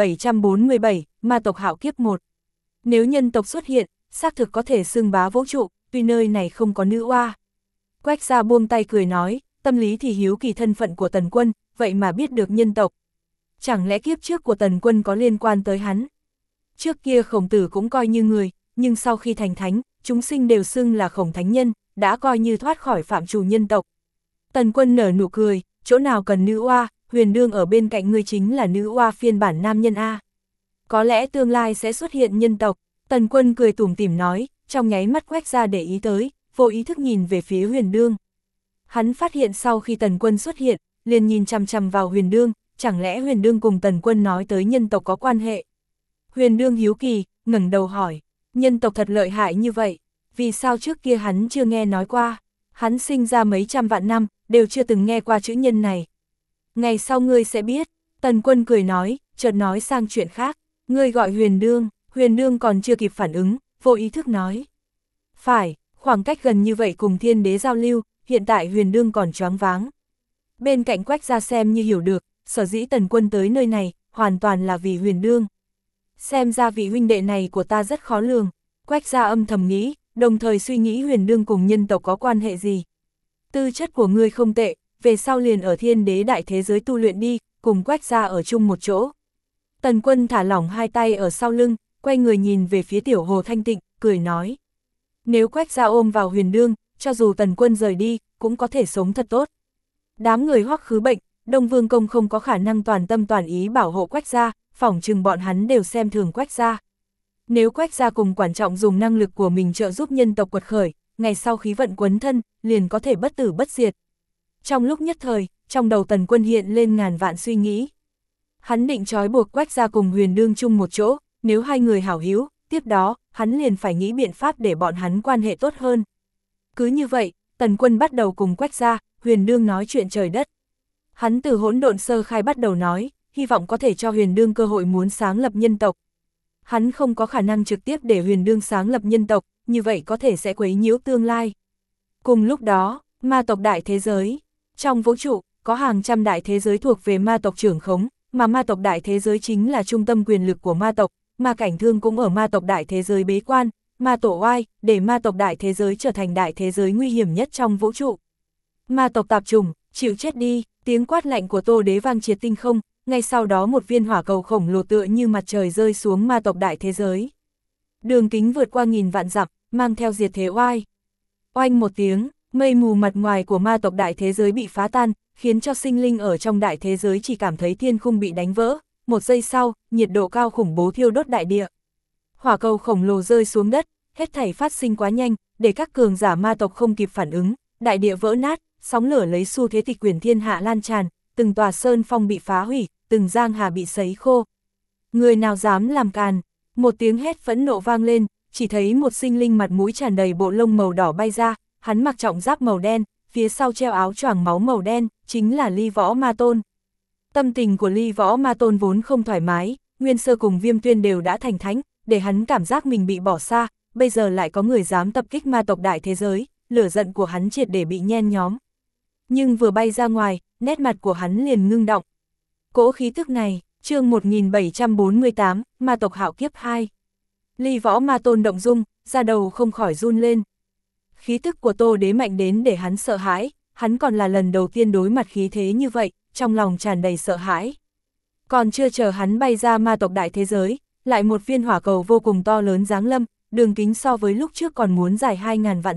1747, Ma tộc Hạo Kiếp 1. Nếu nhân tộc xuất hiện, xác thực có thể xưng bá vũ trụ, tuy nơi này không có nữ oa. Quách Gia buông tay cười nói, tâm lý thì hiếu kỳ thân phận của Tần Quân, vậy mà biết được nhân tộc. Chẳng lẽ kiếp trước của Tần Quân có liên quan tới hắn? Trước kia Khổng Tử cũng coi như người, nhưng sau khi thành thánh, chúng sinh đều xưng là Khổng Thánh Nhân, đã coi như thoát khỏi phạm trù nhân tộc. Tần Quân nở nụ cười, chỗ nào cần nữ oa, Huyền Đương ở bên cạnh ngươi chính là nữ oa phiên bản nam nhân A. Có lẽ tương lai sẽ xuất hiện nhân tộc. Tần Quân cười tủm tỉm nói, trong nháy mắt Quách Gia để ý tới, vô ý thức nhìn về phía Huyền Đương. Hắn phát hiện sau khi Tần Quân xuất hiện, liền nhìn chằm chằm vào Huyền Đương, chẳng lẽ Huyền Đương cùng Tần Quân nói tới nhân tộc có quan hệ. Huyền Đương hiếu kỳ, ngẩng đầu hỏi, nhân tộc thật lợi hại như vậy, vì sao trước kia hắn chưa nghe nói qua, hắn sinh ra mấy trăm vạn năm, đều chưa từng nghe qua chữ nhân này. Ngày sau ngươi sẽ biết, Tần Quân cười nói, chợt nói sang chuyện khác, ngươi gọi Huyền Đương. Huyền Đương còn chưa kịp phản ứng, vô ý thức nói. Phải, khoảng cách gần như vậy cùng Thiên Đế giao lưu, hiện tại Huyền Đương còn choáng váng. Bên cạnh Quách Gia xem như hiểu được, sở dĩ Tần Quân tới nơi này, hoàn toàn là vì Huyền Đương. Xem ra vị huynh đệ này của ta rất khó lường, Quách Gia âm thầm nghĩ, đồng thời suy nghĩ Huyền Đương cùng nhân tộc có quan hệ gì. Tư chất của ngươi không tệ, về sau liền ở Thiên Đế đại thế giới tu luyện đi, cùng Quách Gia ở chung một chỗ. Tần Quân thả lỏng hai tay ở sau lưng, quay người nhìn về phía Tiểu Hồ Thanh Tịnh, cười nói. Nếu Quách Gia ôm vào Huyền Đương, cho dù Tần Quân rời đi, cũng có thể sống thật tốt. Đám người Hoắc Khứ Bệnh, Đông Vương Công không có khả năng toàn tâm toàn ý bảo hộ Quách Gia, phỏng chừng bọn hắn đều xem thường Quách Gia. Nếu Quách Gia cùng Quản Trọng dùng năng lực của mình trợ giúp nhân tộc quật khởi, ngày sau khí vận quấn thân, liền có thể bất tử bất diệt. Trong lúc nhất thời, trong đầu Tần Quân hiện lên ngàn vạn suy nghĩ. Hắn định trói buộc Quách Gia cùng Huyền Đương chung một chỗ, nếu hai người hảo hữu, tiếp đó, hắn liền phải nghĩ biện pháp để bọn hắn quan hệ tốt hơn. Cứ như vậy, Tần Quân bắt đầu cùng Quách Gia, Huyền Đương nói chuyện trời đất. Hắn từ hỗn độn sơ khai bắt đầu nói, hy vọng có thể cho Huyền Đương cơ hội muốn sáng lập nhân tộc. Hắn không có khả năng trực tiếp để Huyền Đương sáng lập nhân tộc, như vậy có thể sẽ quấy nhiễu tương lai. Cùng lúc đó, ma tộc đại thế giới. Trong vũ trụ, có hàng trăm đại thế giới thuộc về ma tộc trưởng khống, mà ma tộc đại thế giới chính là trung tâm quyền lực của ma tộc. Ma Cảnh Thương cũng ở ma tộc đại thế giới bế quan, ma tổ oai, để ma tộc đại thế giới trở thành đại thế giới nguy hiểm nhất trong vũ trụ. Ma tộc tạp trùng, chịu chết đi, tiếng quát lạnh của Tô Đế vang triệt tinh không, ngay sau đó một viên hỏa cầu khổng lồ tựa như mặt trời rơi xuống ma tộc đại thế giới. Đường kính vượt qua nghìn vạn dặm, mang theo diệt thế oai. Oanh một tiếng, mây mù mặt ngoài của ma tộc đại thế giới bị phá tan, khiến cho sinh linh ở trong đại thế giới chỉ cảm thấy thiên khung bị đánh vỡ. Một giây sau, nhiệt độ cao khủng bố thiêu đốt đại địa. Hỏa cầu khổng lồ rơi xuống đất, hết thảy phát sinh quá nhanh, để các cường giả ma tộc không kịp phản ứng, đại địa vỡ nát, sóng lửa lấy xu thế tịch quyển thiên hạ lan tràn, từng tòa sơn phong bị phá hủy, từng giang hà bị sấy khô. Người nào dám làm càn, một tiếng hét phẫn nộ vang lên, chỉ thấy một sinh linh mặt mũi tràn đầy bộ lông màu đỏ bay ra, hắn mặc trọng giáp màu đen, phía sau treo áo choàng máu màu đen, chính là Ly Võ Ma Tôn. Tâm tình của Ly Võ Ma Tôn vốn không thoải mái, Nguyên Sơ cùng Viêm Tuyên đều đã thành thánh, để hắn cảm giác mình bị bỏ xa, bây giờ lại có người dám tập kích ma tộc đại thế giới, lửa giận của hắn triệt để bị nhen nhóm. Nhưng vừa bay ra ngoài, nét mặt của hắn liền ngưng động. Cỗ khí tức này, chương 1748, Ma tộc Hạo Kiếp 2. Ly Võ Ma Tôn động dung, da đầu không khỏi run lên. Khí tức của Tô Đế mạnh đến để hắn sợ hãi, hắn còn là lần đầu tiên đối mặt khí thế như vậy, trong lòng tràn đầy sợ hãi. Còn chưa chờ hắn bay ra ma tộc đại thế giới, lại một viên hỏa cầu vô cùng to lớn giáng lâm, đường kính so với lúc trước còn muốn dài 2000 vạn dặm,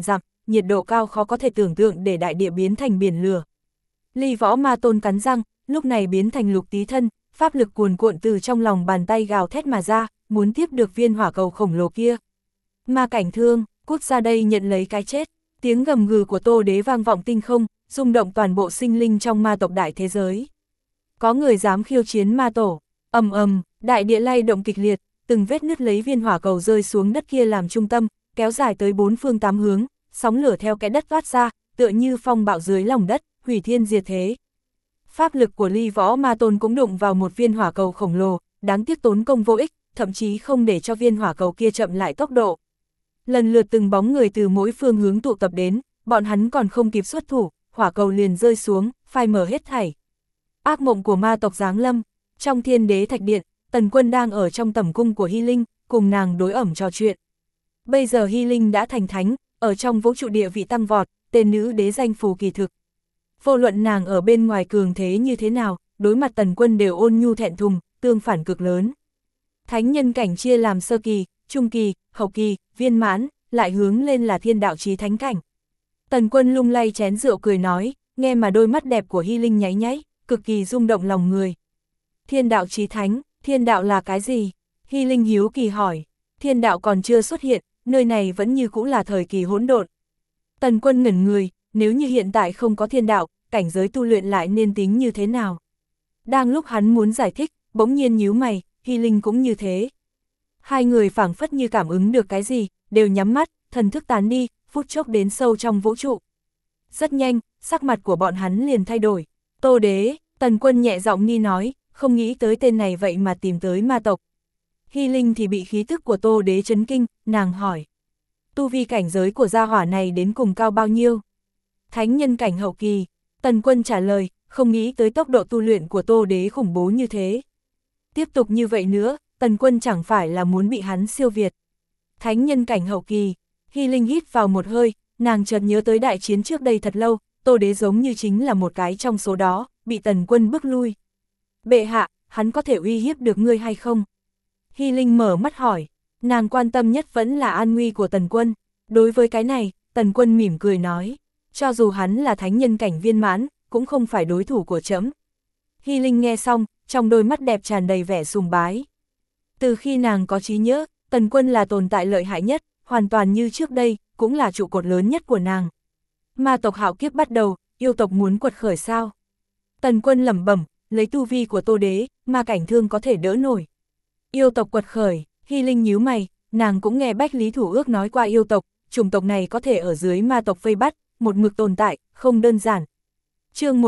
nhiệt độ cao khó có thể tưởng tượng để đại địa biến thành biển lửa. Ly Võ Ma Tôn cắn răng, lúc này biến thành Lục Tí Thân, pháp lực cuồn cuộn từ trong lòng bàn tay gào thét mà ra, muốn tiếp được viên hỏa cầu khổng lồ kia. Ma Cảnh Thương, cút ra đây nhận lấy cái chết. Tiếng gầm gừ của Tô Đế vang vọng tinh không, rung động toàn bộ sinh linh trong ma tộc đại thế giới. Có người dám khiêu chiến ma tổ, ầm ầm, đại địa lay động kịch liệt, từng vết nứt lấy viên hỏa cầu rơi xuống đất kia làm trung tâm, kéo dài tới bốn phương tám hướng, sóng lửa theo cái đất toát ra, tựa như phong bạo dưới lòng đất, hủy thiên diệt thế. Pháp lực của Ly Võ Ma Tôn cũng đụng vào một viên hỏa cầu khổng lồ, đáng tiếc tốn công vô ích, thậm chí không để cho viên hỏa cầu kia chậm lại tốc độ. Lần lượt từng bóng người từ mỗi phương hướng tụ tập đến, bọn hắn còn không kịp xuất thủ, hỏa cầu liền rơi xuống, phai mờ hết thảy. Ác mộng của ma tộc giáng lâm, trong Thiên Đế Thạch Điện, Tần Quân đang ở trong tẩm cung của Hy Linh, cùng nàng đối ẩm trò chuyện. Bây giờ Hy Linh đã thành thánh, ở trong vũ trụ địa vị tăng vọt, tên nữ đế danh phù kỳ thực. Vô luận nàng ở bên ngoài cường thế như thế nào, đối mặt Tần Quân đều ôn nhu thẹn thùng, tương phản cực lớn. Thánh nhân cảnh chia làm sơ kỳ, trung kỳ, hậu kỳ, viên mãn, lại hướng lên là thiên đạo chí thánh cảnh. Tần Quân lung lay chén rượu cười nói, nghe mà đôi mắt đẹp của Hy Linh nháy nháy, cực kỳ rung động lòng người. Thiên đạo chí thánh, thiên đạo là cái gì? Hy Linh hiếu kỳ hỏi. Thiên đạo còn chưa xuất hiện, nơi này vẫn như cũ là thời kỳ hỗn độn. Tần Quân ngẩn người, nếu như hiện tại không có thiên đạo, cảnh giới tu luyện lại nên tính như thế nào? Đang lúc hắn muốn giải thích, bỗng nhiên nhíu mày, Hy Linh cũng như thế. Hai người phảng phất như cảm ứng được cái gì, đều nhắm mắt, thần thức tán đi, phút chốc đến sâu trong vũ trụ. Rất nhanh, sắc mặt của bọn hắn liền thay đổi. Tô Đế, Tần Quân nhẹ giọng ni nói, không nghĩ tới tên này vậy mà tìm tới ma tộc. Hy Linh thì bị khí tức của Tô Đế chấn kinh, nàng hỏi. Tu vi cảnh giới của gia hỏa này đến cùng cao bao nhiêu? Thánh nhân cảnh hậu kỳ. Tần Quân trả lời, không nghĩ tới tốc độ tu luyện của Tô Đế khủng bố như thế. Tiếp tục như vậy nữa, Tần Quân chẳng phải là muốn bị hắn siêu việt. Thánh nhân cảnh hậu kỳ. Hy Linh hít vào một hơi, nàng chợt nhớ tới đại chiến trước đây thật lâu, Tô Đế giống như chính là một cái trong số đó, bị Tần Quân bức lui. Bệ hạ, hắn có thể uy hiếp được ngươi hay không? Hy Linh mở mắt hỏi, nàng quan tâm nhất vẫn là an nguy của Tần Quân. Đối với cái này, Tần Quân mỉm cười nói, cho dù hắn là thánh nhân cảnh viên mãn, cũng không phải đối thủ của trẫm. Hy Linh nghe xong, trong đôi mắt đẹp tràn đầy vẻ sùng bái. Từ khi nàng có trí nhớ, Tần Quân là tồn tại lợi hại nhất, hoàn toàn như trước đây, cũng là trụ cột lớn nhất của nàng. Ma tộc hạo kiếp bắt đầu, yêu tộc muốn quật khởi sao? Tần Quân lẩm bẩm, lấy tu vi của Tô Đế, Ma Cảnh Thương có thể đỡ nổi. Yêu tộc quật khởi, Hy Linh nhíu mày, nàng cũng nghe Bách Lý Thủ Ước nói qua yêu tộc, chủng tộc này có thể ở dưới ma tộc vây bắt, một mực tồn tại, không đơn giản. Chương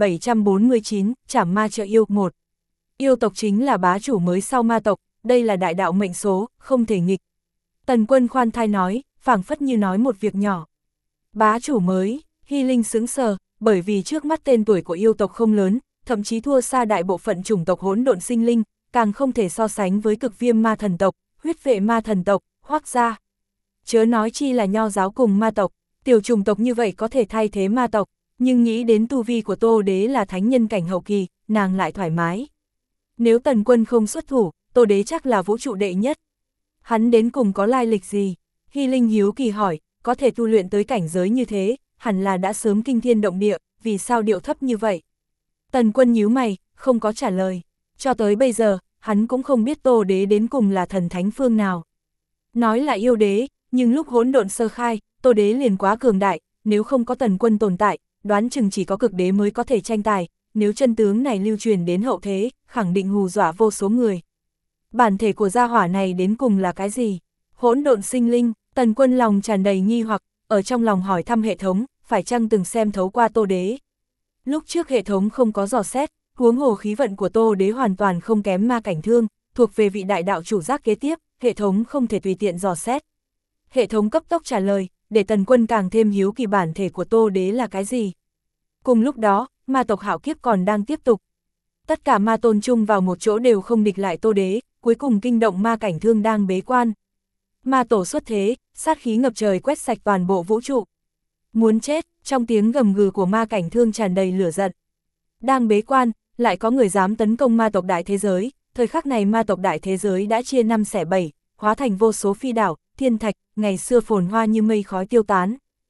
1749, Trảm Ma Trợ Yêu 1. Yêu tộc chính là bá chủ mới sau ma tộc, đây là đại đạo mệnh số, không thể nghịch. Tần Quân khoan thai nói, phảng phất như nói một việc nhỏ. Bá chủ mới, Hy Linh sững sờ, bởi vì trước mắt tên tuổi của yêu tộc không lớn, thậm chí thua xa đại bộ phận chủng tộc hỗn độn sinh linh, càng không thể so sánh với Cực Viêm Ma thần tộc, Huyết Vệ Ma thần tộc, Hoắc gia. Chớ nói chi là Nho giáo cùng ma tộc, tiểu chủng tộc như vậy có thể thay thế ma tộc, nhưng nghĩ đến tu vi của Tô Đế là thánh nhân cảnh hậu kỳ, nàng lại thoải mái. Nếu Tần Quân không xuất thủ, Tô Đế chắc là vũ trụ đệ nhất. Hắn đến cùng có lai lịch gì? Hy Linh hiếu kỳ hỏi, có thể tu luyện tới cảnh giới như thế, hẳn là đã sớm kinh thiên động địa, vì sao điệu thấp như vậy? Tần Quân nhíu mày, không có trả lời. Cho tới bây giờ, hắn cũng không biết Tô Đế đến cùng là thần thánh phương nào. Nói là yêu đế, nhưng lúc hỗn độn sơ khai, Tô Đế liền quá cường đại, nếu không có Tần Quân tồn tại, đoán chừng chỉ có cực đế mới có thể tranh tài, nếu chân tướng này lưu truyền đến hậu thế, khẳng định hù dọa vô số người. Bản thể của gia hỏa này đến cùng là cái gì? Hỗn độn sinh linh, Tần Quân lòng tràn đầy nghi hoặc, ở trong lòng hỏi thăm hệ thống, phải chăng từng xem thấu qua Tô Đế. Lúc trước hệ thống không có dò xét, huống hồ khí vận của Tô Đế hoàn toàn không kém Ma Cảnh Thương, thuộc về vị đại đạo chủ giác kế tiếp, hệ thống không thể tùy tiện dò xét. Hệ thống cấp tốc trả lời, để Tần Quân càng thêm hiếu kỳ bản thể của Tô Đế là cái gì. Cùng lúc đó, ma tộc hạo kiếp còn đang tiếp tục. Tất cả ma tôn chung vào một chỗ đều không địch lại Tô Đế, cuối cùng kinh động Ma Cảnh Thương đang bế quan. Ma tổ xuất thế, sát khí ngập trời quét sạch toàn bộ vũ trụ. Muốn chết, trong tiếng gầm gừ của Ma Cảnh Thương tràn đầy lửa giận. Đang bế quan, lại có người dám tấn công ma tộc đại thế giới, thời khắc này ma tộc đại thế giới đã chia 5 xẻ 7, hóa thành vô số phi đảo, thiên thạch, ngày xưa phồn hoa như mây khói tiêu tán.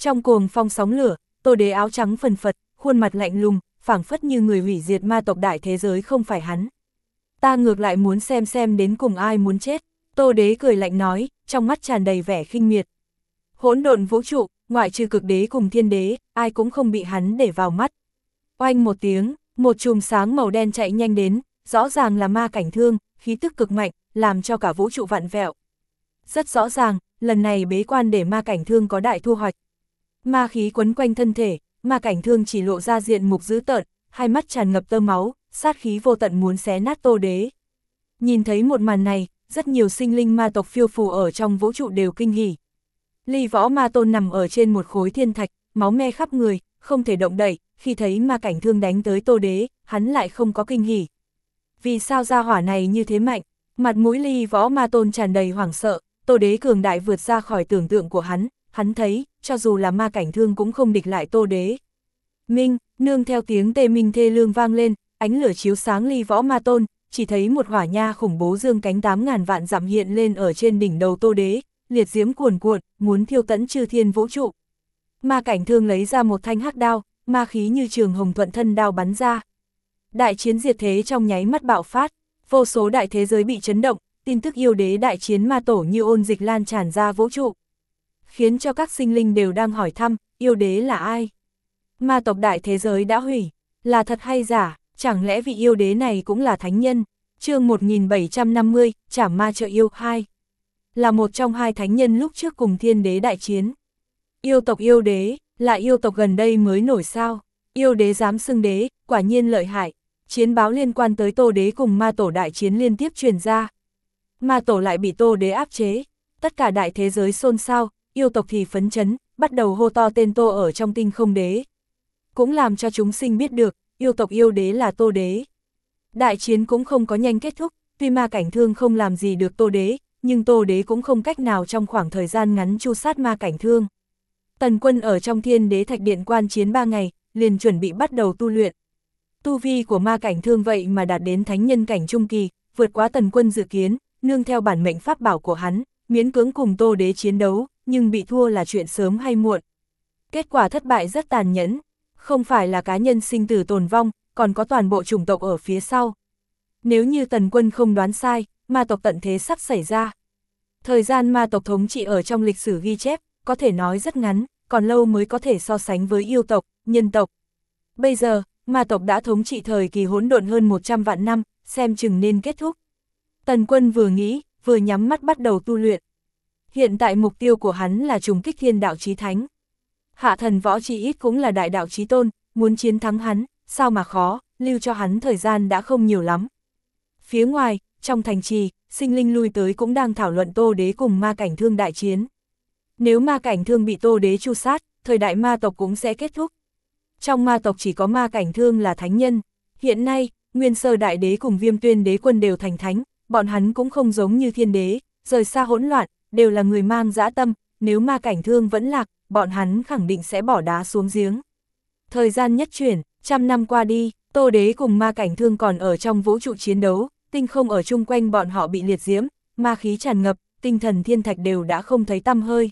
Trong cuồng phong sóng lửa, Tô Đế áo trắng phần phật, khuôn mặt lạnh lùng, phảng phất như người hủy diệt ma tộc đại thế giới không phải hắn. Ta ngược lại muốn xem đến cùng ai muốn chết, Tô Đế cười lạnh nói, trong mắt tràn đầy vẻ khinh miệt. Hỗn độn vũ trụ, ngoại trừ cực đế cùng thiên đế, ai cũng không bị hắn để vào mắt. Oanh một tiếng, một chùm sáng màu đen chạy nhanh đến, rõ ràng là ma cảnh thương, khí tức cực mạnh, làm cho cả vũ trụ vặn vẹo. Rất rõ ràng, lần này bế quan để ma cảnh thương có đại thu hoạch. Ma khí quấn quanh thân thể, ma cảnh thương chỉ lộ ra diện mục dữ tợn, hai mắt tràn ngập tơ máu, sát khí vô tận muốn xé nát Tô Đế. Nhìn thấy một màn này, rất nhiều sinh linh ma tộc phiêu phù ở trong vũ trụ đều kinh hỉ. Ly Võ Ma Tôn nằm ở trên một khối thiên thạch, máu me khắp người, không thể động đậy, khi thấy ma cảnh thương đánh tới Tô Đế, hắn lại không có kinh hỉ. Vì sao gia hỏa này như thế mạnh? Mặt mũi Ly Võ Ma Tôn tràn đầy hoảng sợ, Tô Đế cường đại vượt ra khỏi tưởng tượng của hắn thấy, cho dù là ma cảnh thương cũng không địch lại Tô Đế. Minh, nương theo tiếng tê minh thê lương vang lên, ánh lửa chiếu sáng Ly Võ Ma Tôn, chỉ thấy một hỏa nha khủng bố dương cánh 8.000 vạn dặm hiện lên ở trên đỉnh đầu Tô Đế, liệt diễm cuồn cuộn, muốn thiêu tẫn chư thiên vũ trụ. Ma cảnh thương lấy ra một thanh hắc đao, ma khí như trường hồng thuận thân đao bắn ra. Đại chiến diệt thế trong nháy mắt bạo phát, vô số đại thế giới bị chấn động, tin tức yêu đế đại chiến ma tổ như ôn dịch lan tràn ra vũ trụ. Khiến cho các sinh linh đều đang hỏi thăm, yêu đế là ai? Ma tộc đại thế giới đã hủy, là thật hay giả, chẳng lẽ vị yêu đế này cũng là thánh nhân? Chương 1750, Trảm Ma Trợ Yêu 2. Là một trong hai thánh nhân lúc trước cùng thiên đế đại chiến. Yêu tộc yêu đế, là yêu tộc gần đây mới nổi sao? Yêu đế dám xưng đế, quả nhiên lợi hại. Chiến báo liên quan tới Tô Đế cùng ma tổ đại chiến liên tiếp truyền ra. Ma tổ lại bị Tô Đế áp chế. Tất cả đại thế giới xôn xao, yêu tộc thì phấn chấn, bắt đầu hô to tên Tô ở trong tinh không đế. Cũng làm cho chúng sinh biết được, yêu tộc yêu đế là Tô Đế. Đại chiến cũng không có nhanh kết thúc, tuy ma cảnh thương không làm gì được Tô Đế, nhưng Tô Đế cũng không cách nào trong khoảng thời gian ngắn tru sát ma cảnh thương. Tần Quân ở trong Thiên Đế Thạch Điện quan chiến 3 ngày, liền chuẩn bị bắt đầu tu luyện. Tu vi của ma cảnh thương vậy mà đạt đến thánh nhân cảnh trung kỳ, vượt quá Tần Quân dự kiến, nương theo bản mệnh pháp bảo của hắn, miễn cưỡng cùng Tô Đế chiến đấu, nhưng bị thua là chuyện sớm hay muộn. Kết quả thất bại rất tàn nhẫn, không phải là cá nhân sinh tử tồn vong, còn có toàn bộ chủng tộc ở phía sau. Nếu như Tần Quân không đoán sai, ma tộc tận thế sắp xảy ra. Thời gian ma tộc thống trị ở trong lịch sử ghi chép, có thể nói rất ngắn, còn lâu mới có thể so sánh với yêu tộc, nhân tộc. Bây giờ, ma tộc đã thống trị thời kỳ hỗn độn hơn 100 vạn năm, xem chừng nên kết thúc. Tần Quân vừa nghĩ, vừa nhắm mắt bắt đầu tu luyện. Hiện tại mục tiêu của hắn là trùng kích thiên đạo chí thánh. Hạ thần võ chi ít cũng là đại đạo chí tôn, muốn chiến thắng hắn, sao mà khó, lưu cho hắn thời gian đã không nhiều lắm. Phía ngoài, trong thành trì, sinh linh lui tới cũng đang thảo luận Tô Đế cùng ma cảnh thương đại chiến. Nếu ma cảnh thương bị Tô Đế tru sát, thời đại ma tộc cũng sẽ kết thúc. Trong ma tộc chỉ có ma cảnh thương là thánh nhân. Hiện nay, Nguyên Sơ Đại Đế cùng Viêm Tuyên Đế Quân đều thành thánh, bọn hắn cũng không giống như thiên đế, rời xa hỗn loạn, đều là người mang dã tâm, nếu ma cảnh thương vẫn lạc, bọn hắn khẳng định sẽ bỏ đá xuống giếng. Thời gian nhất chuyển, 100 năm qua đi, Tô Đế cùng ma cảnh thương còn ở trong vũ trụ chiến đấu, tinh không ở chung quanh bọn họ bị liệt diễm, ma khí tràn ngập, tinh thần thiên thạch đều đã không thấy tăm hơi.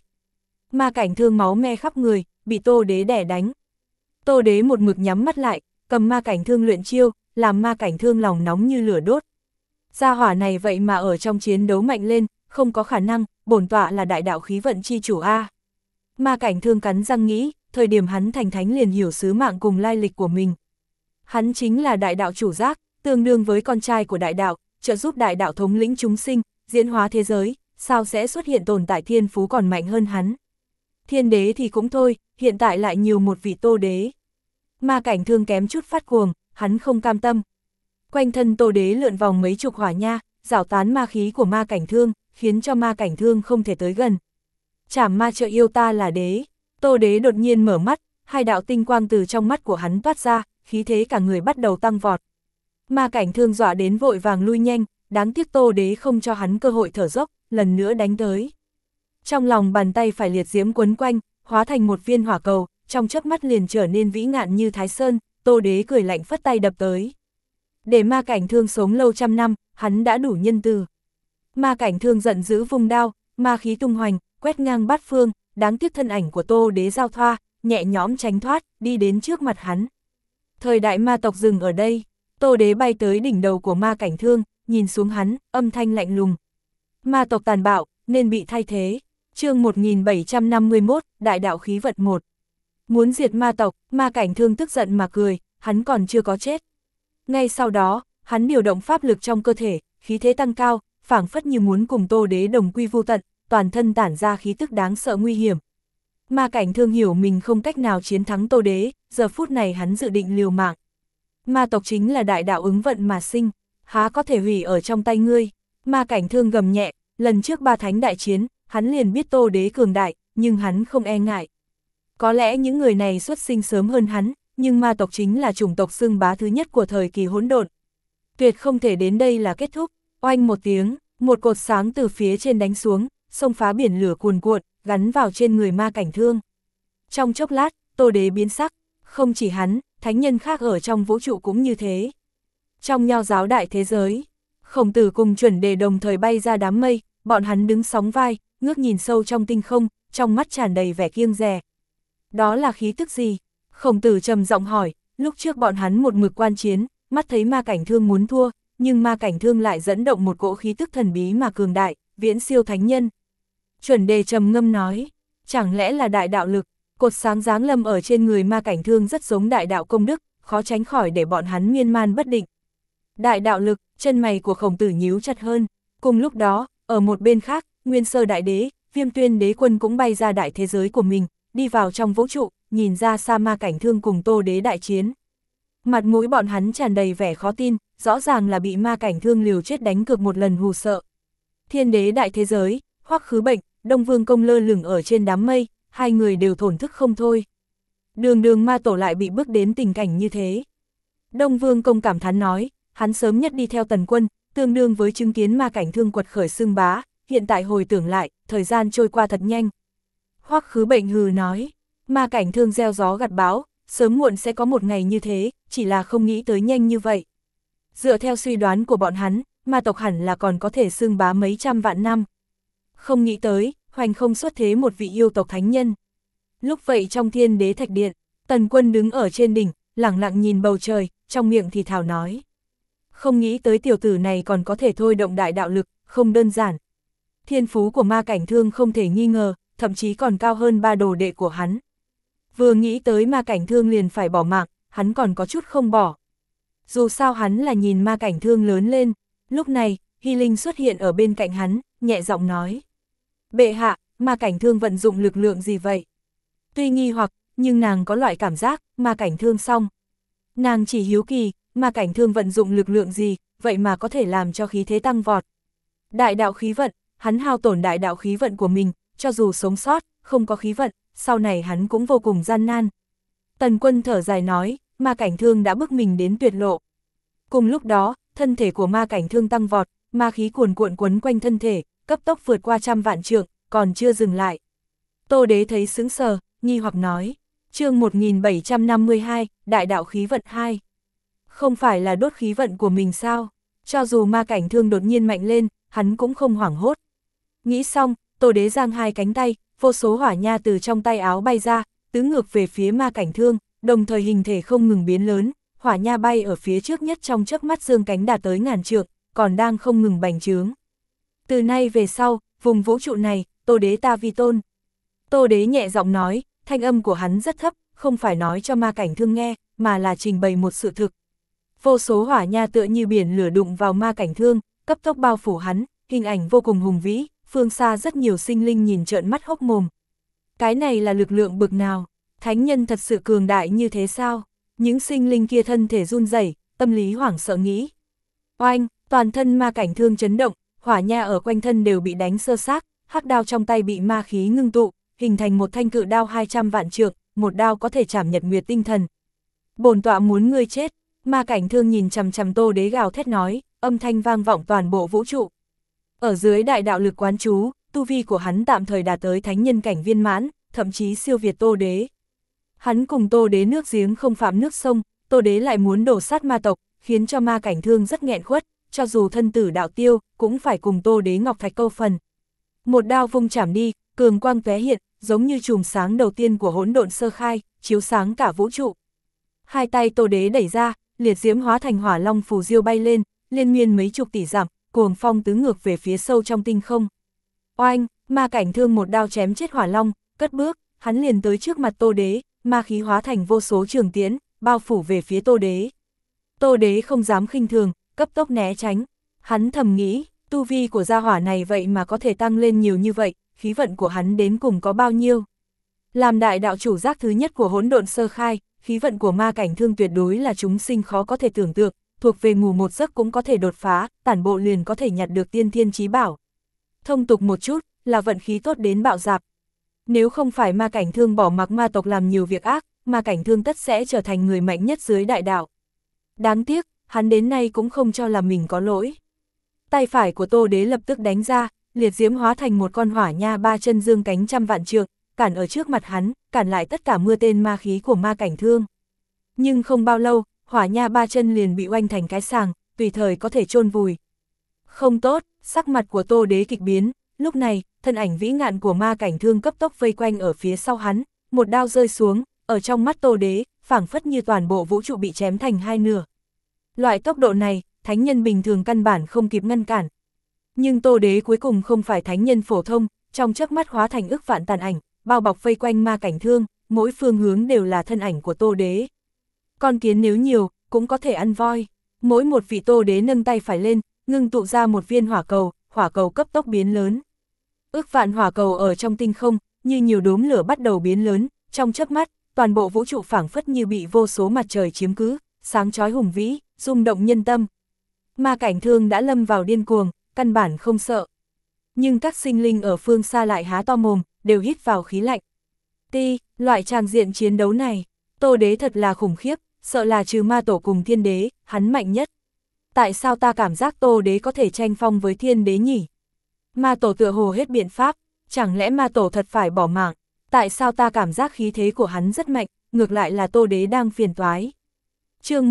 Ma cảnh thương máu me khắp người, bị Tô Đế đẻ đánh. Tô Đế một mực nhắm mắt lại, cầm ma cảnh thương luyện chiêu, làm ma cảnh thương lòng nóng như lửa đốt. Gia hỏa này vậy mà ở trong chiến đấu mạnh lên, không có khả năng, bổn tọa là đại đạo khí vận chi chủ A. Ma cảnh thương cắn răng nghĩ, thời điểm hắn thành thánh liền hiểu sứ mạng cùng lai lịch của mình. Hắn chính là đại đạo chủ giác, tương đương với con trai của đại đạo, trợ giúp đại đạo thống lĩnh chúng sinh, diễn hóa thế giới, sao sẽ xuất hiện tồn tại thiên phú còn mạnh hơn hắn. Thiên đế thì cũng thôi, hiện tại lại nhiều một vị Tô Đế. Ma cảnh thương kém chút phát cuồng, hắn không cam tâm. Quanh thân Tô Đế lượn vòng mấy chục hỏa nha, rảo tán ma khí của ma cảnh thương, khiến cho ma cảnh thương không thể tới gần. Trảm ma trợ yêu ta là đế. Tô Đế đột nhiên mở mắt, hai đạo tinh quang từ trong mắt của hắn toát ra, khí thế cả người bắt đầu tăng vọt. Ma cảnh thương dọa đến vội vàng lui nhanh, đáng tiếc Tô Đế không cho hắn cơ hội thở dốc, lần nữa đánh tới. Trong lòng bàn tay phải liệt diễm quấn quanh, hóa thành một viên hỏa cầu, trong chớp mắt liền trở nên vĩ ngạn như Thái Sơn, Tô Đế cười lạnh phất tay đập tới. Để ma cảnh thương sống lâu trăm năm, hắn đã đủ nhân từ. Ma cảnh thương giận dữ vung đao, ma khí tung hoành, quét ngang bát phương, đáng tiếc thân ảnh của Tô Đế giao thoa, nhẹ nhõm tránh thoát, đi đến trước mặt hắn. Thời đại ma tộc dừng ở đây, Tô Đế bay tới đỉnh đầu của Ma Cảnh Thương, nhìn xuống hắn, âm thanh lạnh lùng. Ma tộc tàn bạo, nên bị thay thế. Chương 1751, Đại đạo khí vận 1. Muốn diệt ma tộc, Ma Cảnh Thương tức giận mà cười, hắn còn chưa có chết. Ngay sau đó, hắn điều động pháp lực trong cơ thể, khí thế tăng cao, phảng phất như muốn cùng Tô Đế đồng quy vu tận, toàn thân tản ra khí tức đáng sợ nguy hiểm. Ma Cảnh Thương hiểu mình không cách nào chiến thắng Tô Đế, giờ phút này hắn dự định liều mạng. Ma tộc chính là đại đạo ứng vận mà sinh, há có thể hủy ở trong tay ngươi. Ma Cảnh Thương gầm nhẹ, lần trước ba thánh đại chiến, hắn liền biết Tô Đế cường đại, nhưng hắn không e ngại. Có lẽ những người này xuất sinh sớm hơn hắn, nhưng ma tộc chính là chủng tộc xưng bá thứ nhất của thời kỳ hỗn độn. Tuyệt không thể đến đây là kết thúc. Oanh một tiếng, một cột sáng từ phía trên đánh xuống, xông phá biển lửa cuồn cuộn, gắn vào trên người Ma Cảnh Thương. Trong chốc lát, Tô Đế biến sắc, không chỉ hắn, thánh nhân khác ở trong vũ trụ cũng như thế. Trong nho giáo đại thế giới, Khổng Tử cùng Chuẩn Đề đồng thời bay ra đám mây, bọn hắn đứng sóng vai, ngước nhìn sâu trong tinh không, trong mắt tràn đầy vẻ kiêng dè. Đó là khí tức gì? Khổng Tử trầm giọng hỏi, lúc trước bọn hắn một mực quan chiến, mắt thấy Ma Cảnh Thương muốn thua, nhưng Ma Cảnh Thương lại dẫn động một cỗ khí tức thần bí mà cường đại, viễn siêu thánh nhân. Chuẩn Đề trầm ngâm nói, chẳng lẽ là đại đạo lực? Cột sáng giáng lâm ở trên người Ma Cảnh Thương rất giống đại đạo công đức, khó tránh khỏi để bọn hắn miên man bất định. Đại đạo lực, chân mày của Khổng Tử nhíu chặt hơn. Cùng lúc đó, ở một bên khác, Nguyên Sơ Đại Đế, Viêm Tuyên Đế Quân cũng bay ra đại thế giới của mình, đi vào trong vũ trụ, nhìn ra xa Ma Cảnh Thương cùng Tô Đế đại chiến. Mặt mũi bọn hắn tràn đầy vẻ khó tin, rõ ràng là bị Ma Cảnh Thương liều chết đánh cược một lần hù sợ. Thiên Đế đại thế giới, Hoắc Khứ Bệnh, Đông Vương Công lơ lửng ở trên đám mây, hai người đều thổn thức không thôi. Đường ma tổ lại bị bước đến tình cảnh như thế. Đông Vương Công cảm thán nói, hắn sớm nhất đi theo Tần Quân, tương đương với chứng kiến Ma Cảnh Thương quật khởi xưng bá, hiện tại hồi tưởng lại, thời gian trôi qua thật nhanh. Hoắc Khứ Bệnh hừ nói, Ma Cảnh Thương gieo gió gặt bão, sớm muộn sẽ có một ngày như thế, chỉ là không nghĩ tới nhanh như vậy. Dựa theo suy đoán của bọn hắn, ma tộc hẳn là còn có thể xưng bá mấy trăm vạn năm. Không nghĩ tới, hoành không xuất thế một vị yêu tộc thánh nhân. Lúc vậy trong Thiên Đế Thạch Điện, Tần Quân đứng ở trên đỉnh, lẳng lặng nhìn bầu trời, trong miệng thì thào nói. Không nghĩ tới tiểu tử này còn có thể thôi động đại đạo lực, không đơn giản. Thiên phú của Ma Cảnh Thương không thể nghi ngờ, thậm chí còn cao hơn ba đồ đệ của hắn. Vừa nghĩ tới Ma Cảnh Thương liền phải bỏ mạng, hắn còn có chút không bỏ. Dù sao hắn là nhìn Ma Cảnh Thương lớn lên, lúc này, Hy Linh xuất hiện ở bên cạnh hắn, nhẹ giọng nói. Bệ hạ, Ma Cảnh Thương vận dụng lực lượng gì vậy? Tuy nghi hoặc, nhưng nàng có loại cảm giác, Ma Cảnh Thương xong. Nàng chỉ hiếu kỳ, Ma Cảnh Thương vận dụng lực lượng gì, vậy mà có thể làm cho khí thế tăng vọt. Đại đạo khí vận, hắn hao tổn đại đạo khí vận của mình, cho dù sống sót, không có khí vận, sau này hắn cũng vô cùng gian nan. Tần Quân thở dài nói, Ma Cảnh Thương đã bức mình đến tuyệt lộ. Cùng lúc đó, thân thể của Ma Cảnh Thương tăng vọt, ma khí cuồn cuộn quấn quanh thân thể, cấp tốc vượt qua trăm vạn trượng, còn chưa dừng lại. Tô Đế thấy sững sờ, nghi hoặc nói, chương 1752, Đại đạo khí vận 2. Không phải là đốt khí vận của mình sao? Cho dù Ma Cảnh Thương đột nhiên mạnh lên, hắn cũng không hoảng hốt. Nghĩ xong, Tô Đế giang hai cánh tay, vô số hỏa nha từ trong tay áo bay ra, tứ ngược về phía Ma Cảnh Thương, đồng thời hình thể không ngừng biến lớn, hỏa nha bay ở phía trước nhất trong chớp mắt dương cánh đạt tới ngàn trượng, còn đang không ngừng bành trướng. Từ nay về sau, vùng vũ trụ này, Tô Đế ta vi tôn. Tô Đế nhẹ giọng nói, thanh âm của hắn rất thấp, không phải nói cho Ma Cảnh Thương nghe, mà là trình bày một sự thực. Vô số hỏa nha tựa như biển lửa đụng vào Ma Cảnh Thương, cấp tốc bao phủ hắn, hình ảnh vô cùng hùng vĩ, phương xa rất nhiều sinh linh nhìn trợn mắt hốc mồm. Cái này là lực lượng bực nào? Thánh nhân thật sự cường đại như thế sao? Những sinh linh kia thân thể run rẩy, tâm lý hoảng sợ nghĩ. Oanh, toàn thân Ma Cảnh Thương chấn động, hỏa nha ở quanh thân đều bị đánh sơ xác, hắc đao trong tay bị ma khí ngưng tụ, hình thành một thanh cự đao 200 vạn trượng, một đao có thể chảm nhật nguyệt tinh thần. Bổn tọa muốn ngươi chết. Ma Cảnh Thương nhìn chằm chằm Tô Đế gào thét nói, âm thanh vang vọng toàn bộ vũ trụ. Ở dưới đại đạo lực quán chú, tu vi của hắn tạm thời đạt tới thánh nhân cảnh viên mãn, thậm chí siêu việt Tô Đế. Hắn cùng Tô Đế nước giếng không phạm nước sông, Tô Đế lại muốn đổ sát ma tộc, khiến cho Ma Cảnh Thương rất nghẹn khuất, cho dù thân tử đạo tiêu, cũng phải cùng Tô Đế ngọc thạch câu phần. Một đao vung chảm đi, cường quang tóe hiện, giống như chùm sáng đầu tiên của hỗn độn sơ khai, chiếu sáng cả vũ trụ. Hai tay Tô Đế đẩy ra, liệt diễm hóa thành hỏa long phù diêu bay lên, liên miên mấy chục tỷ dặm, cuồng phong tứ ngược về phía sâu trong tinh không. Oanh, Ma Cảnh Thương một đao chém chết hỏa long, cất bước, hắn liền tới trước mặt Tô Đế, ma khí hóa thành vô số trường tiễn, bao phủ về phía Tô Đế. Tô Đế không dám khinh thường, cấp tốc né tránh. Hắn thầm nghĩ, tu vi của gia hỏa này vậy mà có thể tăng lên nhiều như vậy, khí vận của hắn đến cùng có bao nhiêu. Làm đại đạo chủ giác thứ nhất của hỗn độn sơ khai, khí vận của Ma Cảnh Thương tuyệt đối là chúng sinh khó có thể tưởng tượng, thuộc về ngủ một giấc cũng có thể đột phá, tản bộ liền có thể nhặt được tiên thiên chí bảo. Thông tục một chút, là vận khí tốt đến bạo dạp. Nếu không phải Ma Cảnh Thương bỏ mặc ma tộc làm nhiều việc ác, Ma Cảnh Thương tất sẽ trở thành người mạnh nhất dưới đại đạo. Đáng tiếc, hắn đến nay cũng không cho là mình có lỗi. Tay phải của Tô Đế lập tức đánh ra, liệt diễm hóa thành một con hỏa nha ba chân dương cánh trăm vạn trượng, cản ở trước mặt hắn, cản lại tất cả mưa tên ma khí của Ma Cảnh Thương. Nhưng không bao lâu, hỏa nha ba chân liền bị oanh thành cái sàng, tùy thời có thể chôn vùi. Không tốt, sắc mặt của Tô Đế kịch biến, lúc này, thân ảnh vĩ ngạn của Ma Cảnh Thương cấp tốc vây quanh ở phía sau hắn, một đao rơi xuống, ở trong mắt Tô Đế, phảng phất như toàn bộ vũ trụ bị chém thành hai nửa. Loại tốc độ này, thánh nhân bình thường căn bản không kịp ngăn cản. Nhưng Tô Đế cuối cùng không phải thánh nhân phổ thông, trong chớp mắt hóa thành ức vạn tàn ảnh, bao bọc vây quanh Ma Cảnh Thương, mỗi phương hướng đều là thân ảnh của Tô Đế. Con kiến nếu nhiều, cũng có thể ăn voi. Mỗi một vị Tô Đế nâng tay phải lên, ngưng tụ ra một viên hỏa cầu cấp tốc biến lớn. Ức vạn hỏa cầu ở trong tinh không, như nhiều đốm lửa bắt đầu biến lớn, trong chớp mắt, toàn bộ vũ trụ phảng phất như bị vô số mặt trời chiếm cứ, sáng chói hùng vĩ, rung động nhân tâm. Ma Cảnh Thương đã lâm vào điên cuồng, căn bản không sợ. Nhưng các sinh linh ở phương xa lại há to mồm, đều hít vào khí lạnh. Loại tràng diện chiến đấu này, Tô Đế thật là khủng khiếp, sợ là trừ ma tổ cùng thiên đế, hắn mạnh nhất. Tại sao ta cảm giác Tô Đế có thể tranh phong với thiên đế nhỉ? Ma tổ tựa hồ hết biện pháp, chẳng lẽ ma tổ thật phải bỏ mạng? Tại sao ta cảm giác khí thế của hắn rất mạnh, ngược lại là Tô Đế đang phiền toái? Chương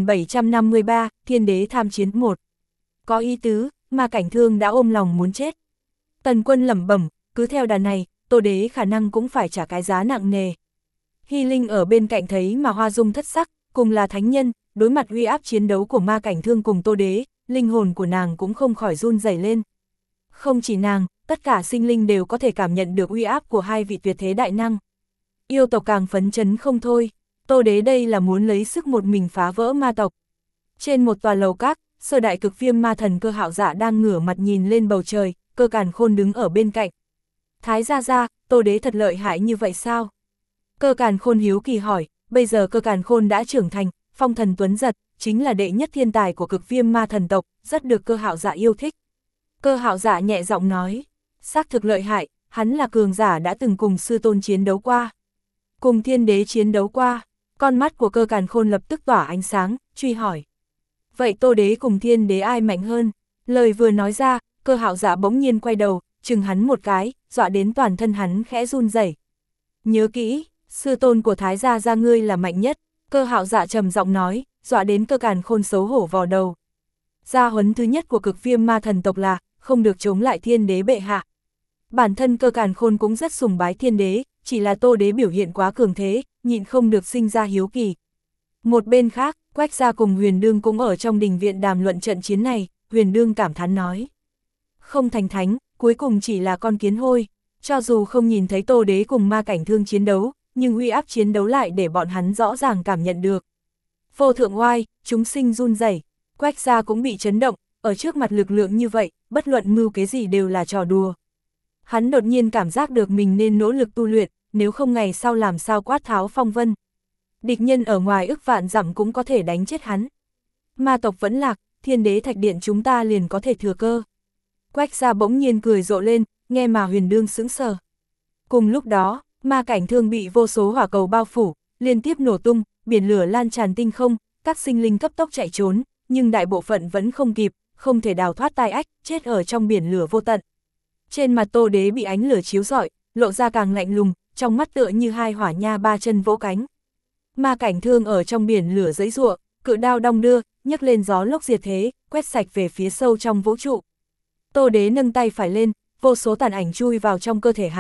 1753, Thiên Đế tham chiến 1. Có ý tứ, Ma Cảnh Thương đã ôm lòng muốn chết. Tần Quân lẩm bẩm, cứ theo đà này, Tô Đế khả năng cũng phải trả cái giá nặng nề. Hy Linh ở bên cạnh thấy mà hoa dung thất sắc, cùng là thánh nhân, đối mặt uy áp chiến đấu của Ma Cảnh Thương cùng Tô Đế, linh hồn của nàng cũng không khỏi run rẩy lên. Không chỉ nàng, tất cả sinh linh đều có thể cảm nhận được uy áp của hai vị tuyệt thế đại năng. Yêu tộc càng phấn chấn không thôi, Tô Đế đây là muốn lấy sức một mình phá vỡ ma tộc. Trên một tòa lầu các, sơ đại cực viêm ma thần Cơ Hạo Dạ đang ngửa mặt nhìn lên bầu trời, Cơ Càn Khôn đứng ở bên cạnh. Thái gia, Tô Đế thật lợi hại như vậy sao? Cơ Càn Khôn hiếu kỳ hỏi, bây giờ Cơ Càn Khôn đã trưởng thành, phong thần tuấn giật, chính là đệ nhất thiên tài của cực viêm ma thần tộc, rất được Cơ Hạo Dạ yêu thích. Cơ Hạo Dạ nhẹ giọng nói, xác thực lợi hại, hắn là cường giả đã từng cùng sư tôn chiến đấu qua. Cùng thiên đế chiến đấu qua, con mắt của Cơ Càn Khôn lập tức tỏa ánh sáng, truy hỏi. Vậy Tô Đế cùng thiên đế ai mạnh hơn? Lời vừa nói ra, Cơ Hạo Dạ bỗng nhiên quay đầu, chừng hắn một cái, dọa đến toàn thân hắn khẽ run rẩy. Nhớ kỹ, sư tôn của Thái gia ngươi là mạnh nhất, Cơ Hạo Dạ trầm giọng nói, dọa đến Cơ Càn Khôn xấu hổ vò đầu. Gia huấn thứ nhất của cực viêm ma thần tộc là, không được chống lại thiên đế bệ hạ. Bản thân Cơ Càn Khôn cũng rất sùng bái thiên đế, chỉ là Tô Đế biểu hiện quá cường thế, nhịn không được sinh ra hiếu kỳ. Một bên khác, Quách gia cùng Huyền Đương cũng ở trong đình viện đàm luận trận chiến này, Huyền Đương cảm thán nói. Không thành thánh, cuối cùng chỉ là con kiến hôi, cho dù không nhìn thấy Tô Đế cùng Ma Cảnh Thương chiến đấu, nhưng uy áp chiến đấu lại để bọn hắn rõ ràng cảm nhận được. Vô thượng oai, chúng sinh run rẩy, Quách gia cũng bị chấn động, ở trước mặt lực lượng như vậy, bất luận mưu kế gì đều là trò đùa. Hắn đột nhiên cảm giác được mình nên nỗ lực tu luyện, nếu không ngày sau làm sao quát tháo phong vân. Địch nhân ở ngoài ức vạn dặm cũng có thể đánh chết hắn. Ma tộc vẫn lạc, thiên đế thạch điện chúng ta liền có thể thừa cơ. Quách gia bỗng nhiên cười rộ lên, nghe mà Huyền Đương sững sờ. Cùng lúc đó, Ma Cảnh Thương bị vô số hỏa cầu bao phủ, liên tiếp nổ tung, biển lửa lan tràn tinh không, các sinh linh cấp tốc chạy trốn, nhưng đại bộ phận vẫn không kịp, không thể đào thoát tai ách, chết ở trong biển lửa vô tận. Trên mặt Tô Đế bị ánh lửa chiếu rọi, lộ ra càng lạnh lùng, trong mắt tựa như hai hỏa nha ba chân vỗ cánh. Ma Cảnh Thương ở trong biển lửa giãy giụa, cự đao đong đưa, nhấc lên gió lốc diệt thế, quét sạch về phía sâu trong vũ trụ. Tô Đế nâng tay phải lên, vô số tàn ảnh chui vào trong cơ thể hắn,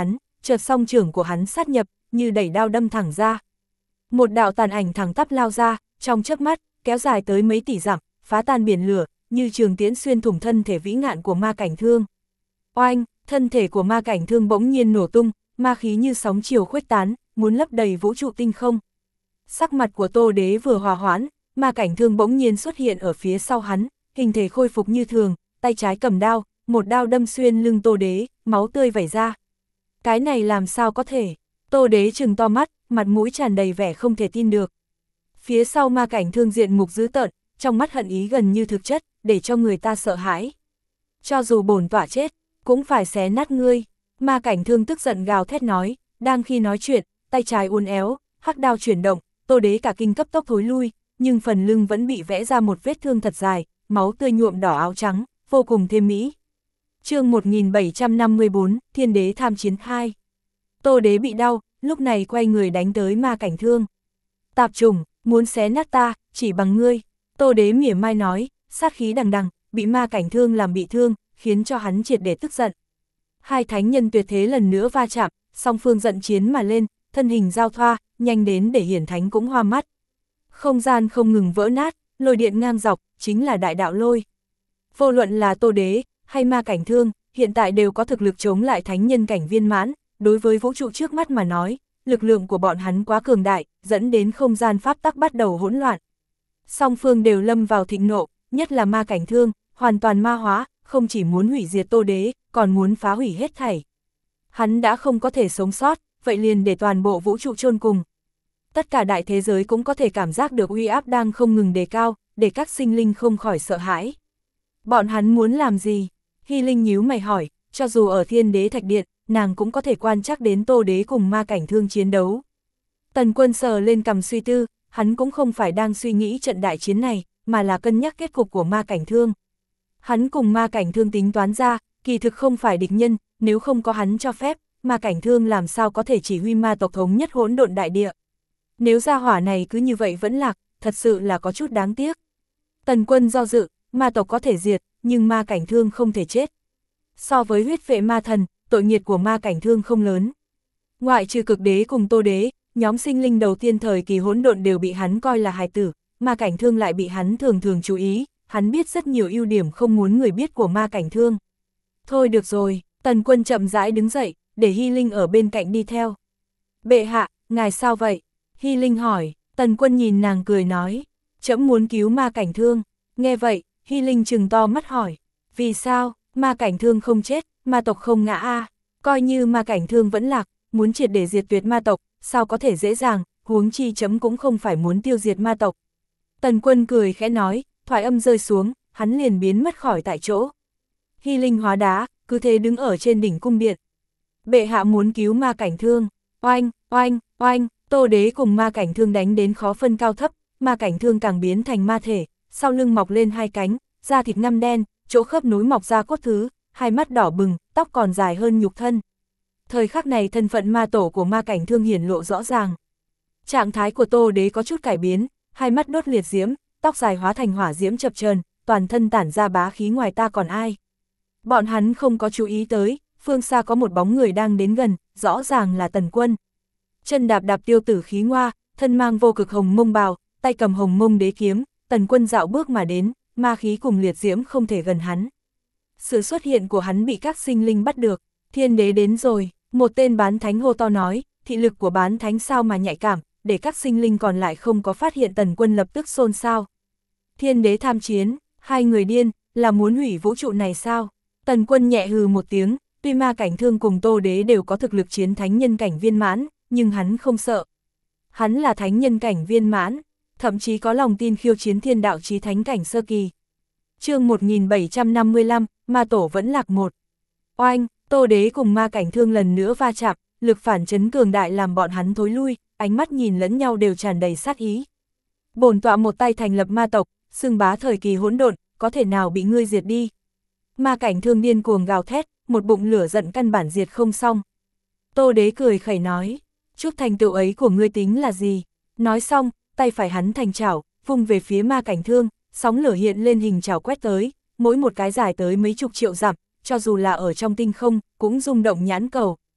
chợt song trưởng của hắn sát nhập, như đẩy đao đâm thẳng ra. Một đạo tàn ảnh thẳng tắp lao ra, trong chớp mắt, kéo dài tới mấy tỷ dặm, phá tan biển lửa, như trường tiễn xuyên thủng thân thể vĩ ngạn của Ma Cảnh Thương. Oanh, thân thể của Ma Cảnh Thương bỗng nhiên nổ tung, ma khí như sóng chiều khuếch tán, muốn lấp đầy vũ trụ tinh không. Sắc mặt của Tô Đế vừa hòa hoãn, Ma Cảnh Thương bỗng nhiên xuất hiện ở phía sau hắn, hình thể khôi phục như thường, tay trái cầm đao, một đao đâm xuyên lưng Tô Đế, máu tươi vẩy ra. Cái này làm sao có thể? Tô Đế trừng to mắt, mặt mũi tràn đầy vẻ không thể tin được. Phía sau Ma Cảnh Thương diện mục dữ tợn, trong mắt hận ý gần như thực chất, để cho người ta sợ hãi. Cho dù bổn tọa chết, cũng phải xé nát ngươi. Ma Cảnh Thương tức giận gào thét nói, đang khi nói chuyện, tay trái uốn éo, hắc đao chuyển động, Tô Đế cả kinh cấp tốc thối lui, nhưng phần lưng vẫn bị vẽ ra một vết thương thật dài, máu tươi nhuộm đỏ áo trắng, vô cùng thêm mỹ. Chương 1754, Thiên Đế tham chiến 2. Tô Đế bị đau, lúc này quay người đánh tới Ma Cảnh Thương. Tạp trùng, muốn xé nát ta, chỉ bằng ngươi. Tô Đế mỉa mai nói, sát khí đằng đằng, bị Ma Cảnh Thương làm bị thương, khiến cho hắn triệt để tức giận. Hai thánh nhân tuyệt thế lần nữa va chạm, song phương giận chiến mà lên, thân hình giao thoa, nhanh đến để hiển thánh cũng hoa mắt. Không gian không ngừng vỡ nát, lôi điện ngang dọc, chính là đại đạo lôi. Vô luận là Tô Đế, hay Ma Cảnh Thương, hiện tại đều có thực lực chống lại thánh nhân cảnh viên mãn, đối với vũ trụ trước mắt mà nói, lực lượng của bọn hắn quá cường đại, dẫn đến không gian pháp tắc bắt đầu hỗn loạn. Song phương đều lâm vào thịnh nộ, nhất là Ma Cảnh Thương, hoàn toàn ma hóa, không chỉ muốn hủy diệt Tô Đế, còn muốn phá hủy hết thảy. Hắn đã không có thể sống sót, vậy liền để toàn bộ vũ trụ chôn cùng. Tất cả đại thế giới cũng có thể cảm giác được uy áp đang không ngừng đề cao, để các sinh linh không khỏi sợ hãi. Bọn hắn muốn làm gì? Hy Linh nhíu mày hỏi, cho dù ở Thiên Đế Thạch Điện, nàng cũng có thể quan trắc đến Tô Đế cùng Ma Cảnh Thương chiến đấu. Tần Quân sờ lên cằm suy tư, hắn cũng không phải đang suy nghĩ trận đại chiến này, mà là cân nhắc kết cục của Ma Cảnh Thương. Hắn cùng Ma Cảnh Thương tính toán ra, kỳ thực không phải địch nhân, nếu không có hắn cho phép, Ma Cảnh Thương làm sao có thể chỉ huy ma tộc thống nhất hỗn độn đại địa. Nếu gia hỏa này cứ như vậy vẫn lạc, thật sự là có chút đáng tiếc. Tần Quân do dự, ma tộc có thể diệt, nhưng Ma Cảnh Thương không thể chết. So với huyết vệ ma thần, tội nghiệt của Ma Cảnh Thương không lớn. Ngoại trừ Cực Đế cùng Tô Đế, nhóm sinh linh đầu tiên thời kỳ hỗn độn đều bị hắn coi là hài tử, Ma Cảnh Thương lại bị hắn thường thường chú ý, hắn biết rất nhiều ưu điểm không muốn người biết của Ma Cảnh Thương. Thôi được rồi, Tần Quân chậm rãi đứng dậy, để Hy Linh ở bên cạnh đi theo. Bệ hạ, ngài sao vậy? Hy Linh hỏi. Tần Quân nhìn nàng cười nói, trẫm muốn cứu Ma Cảnh Thương. Nghe vậy, Hy Linh trừng to mắt hỏi, vì sao? Ma Cảnh Thương không chết, ma tộc không ngã a. Coi như Ma Cảnh Thương vẫn lạc, muốn triệt để diệt tuyệt ma tộc, sao có thể dễ dàng, huống chi chấm cũng không phải muốn tiêu diệt ma tộc. Tần Quân cười khẽ nói, thoại âm rơi xuống, hắn liền biến mất khỏi tại chỗ. Hy Linh hóa đá, cứ thế đứng ở trên đỉnh cung điện. Bệ hạ muốn cứu Ma Cảnh Thương. Oanh, oanh, oanh, Tô Đế cùng Ma Cảnh Thương đánh đến khó phân cao thấp, Ma Cảnh Thương càng biến thành ma thể, sau lưng mọc lên hai cánh, da thịt ngăm đen, chỗ khớp nối mọc ra cốt thứ, hai mắt đỏ bừng, tóc còn dài hơn nhục thân. Thời khắc này thân phận ma tổ của Ma Cảnh Thương hiển lộ rõ ràng. Trạng thái của Tô Đế có chút cải biến, hai mắt đốt liệt diễm, tóc dài hóa thành hỏa diễm chập chờn, toàn thân tản ra bá khí ngoài ta còn ai. Bọn hắn không có chú ý tới, phương xa có một bóng người đang đến gần, rõ ràng là Tần Quân. Chân đạp đạp tiêu tử khí ngoa, thân mang vô cực hồng mông bào, tay cầm hồng mông đế kiếm, Tần Quân dạo bước mà đến, ma khí cùng liệt diễm không thể gần hắn. Sự xuất hiện của hắn bị các sinh linh bắt được, Thiên Đế đến rồi, một tên bán thánh hô to nói, thị lực của bán thánh sao mà nhạy cảm, để các sinh linh còn lại không có phát hiện Tần Quân lập tức xôn xao. Thiên Đế tham chiến, hai người điên, là muốn hủy vũ trụ này sao? Tần Quân nhẹ hừ một tiếng, tuy Ma Cảnh Thương cùng Tô Đế đều có thực lực chiến thánh nhân cảnh viên mãn, nhưng hắn không sợ. Hắn là thánh nhân cảnh viên mãn, thậm chí có lòng tin khiêu chiến thiên đạo chí thánh cảnh sơ kỳ. Chương 1755, Ma Tổ vẫn lạc một. Oanh, Tô Đế cùng Ma Cảnh Thương lần nữa va chạm, lực phản chấn cường đại làm bọn hắn thối lui, ánh mắt nhìn lẫn nhau đều tràn đầy sát ý. Bổn tọa một tay thành lập ma tộc, xưng bá thời kỳ hỗn độn, có thể nào bị ngươi diệt đi? Ma Cảnh Thương điên cuồng gào thét, một bụng lửa giận căn bản diệt không xong. Tô Đế cười khẩy nói, chút thành tựu ấy của ngươi tính là gì? Nói xong, tay phải hắn thành chảo, vung về phía Ma Cảnh Thương, sóng lửa hiện lên hình chảo quét tới, mỗi một cái dài tới mấy chục triệu dặm, cho dù là ở trong tinh không, cũng rung động nhãn cầu.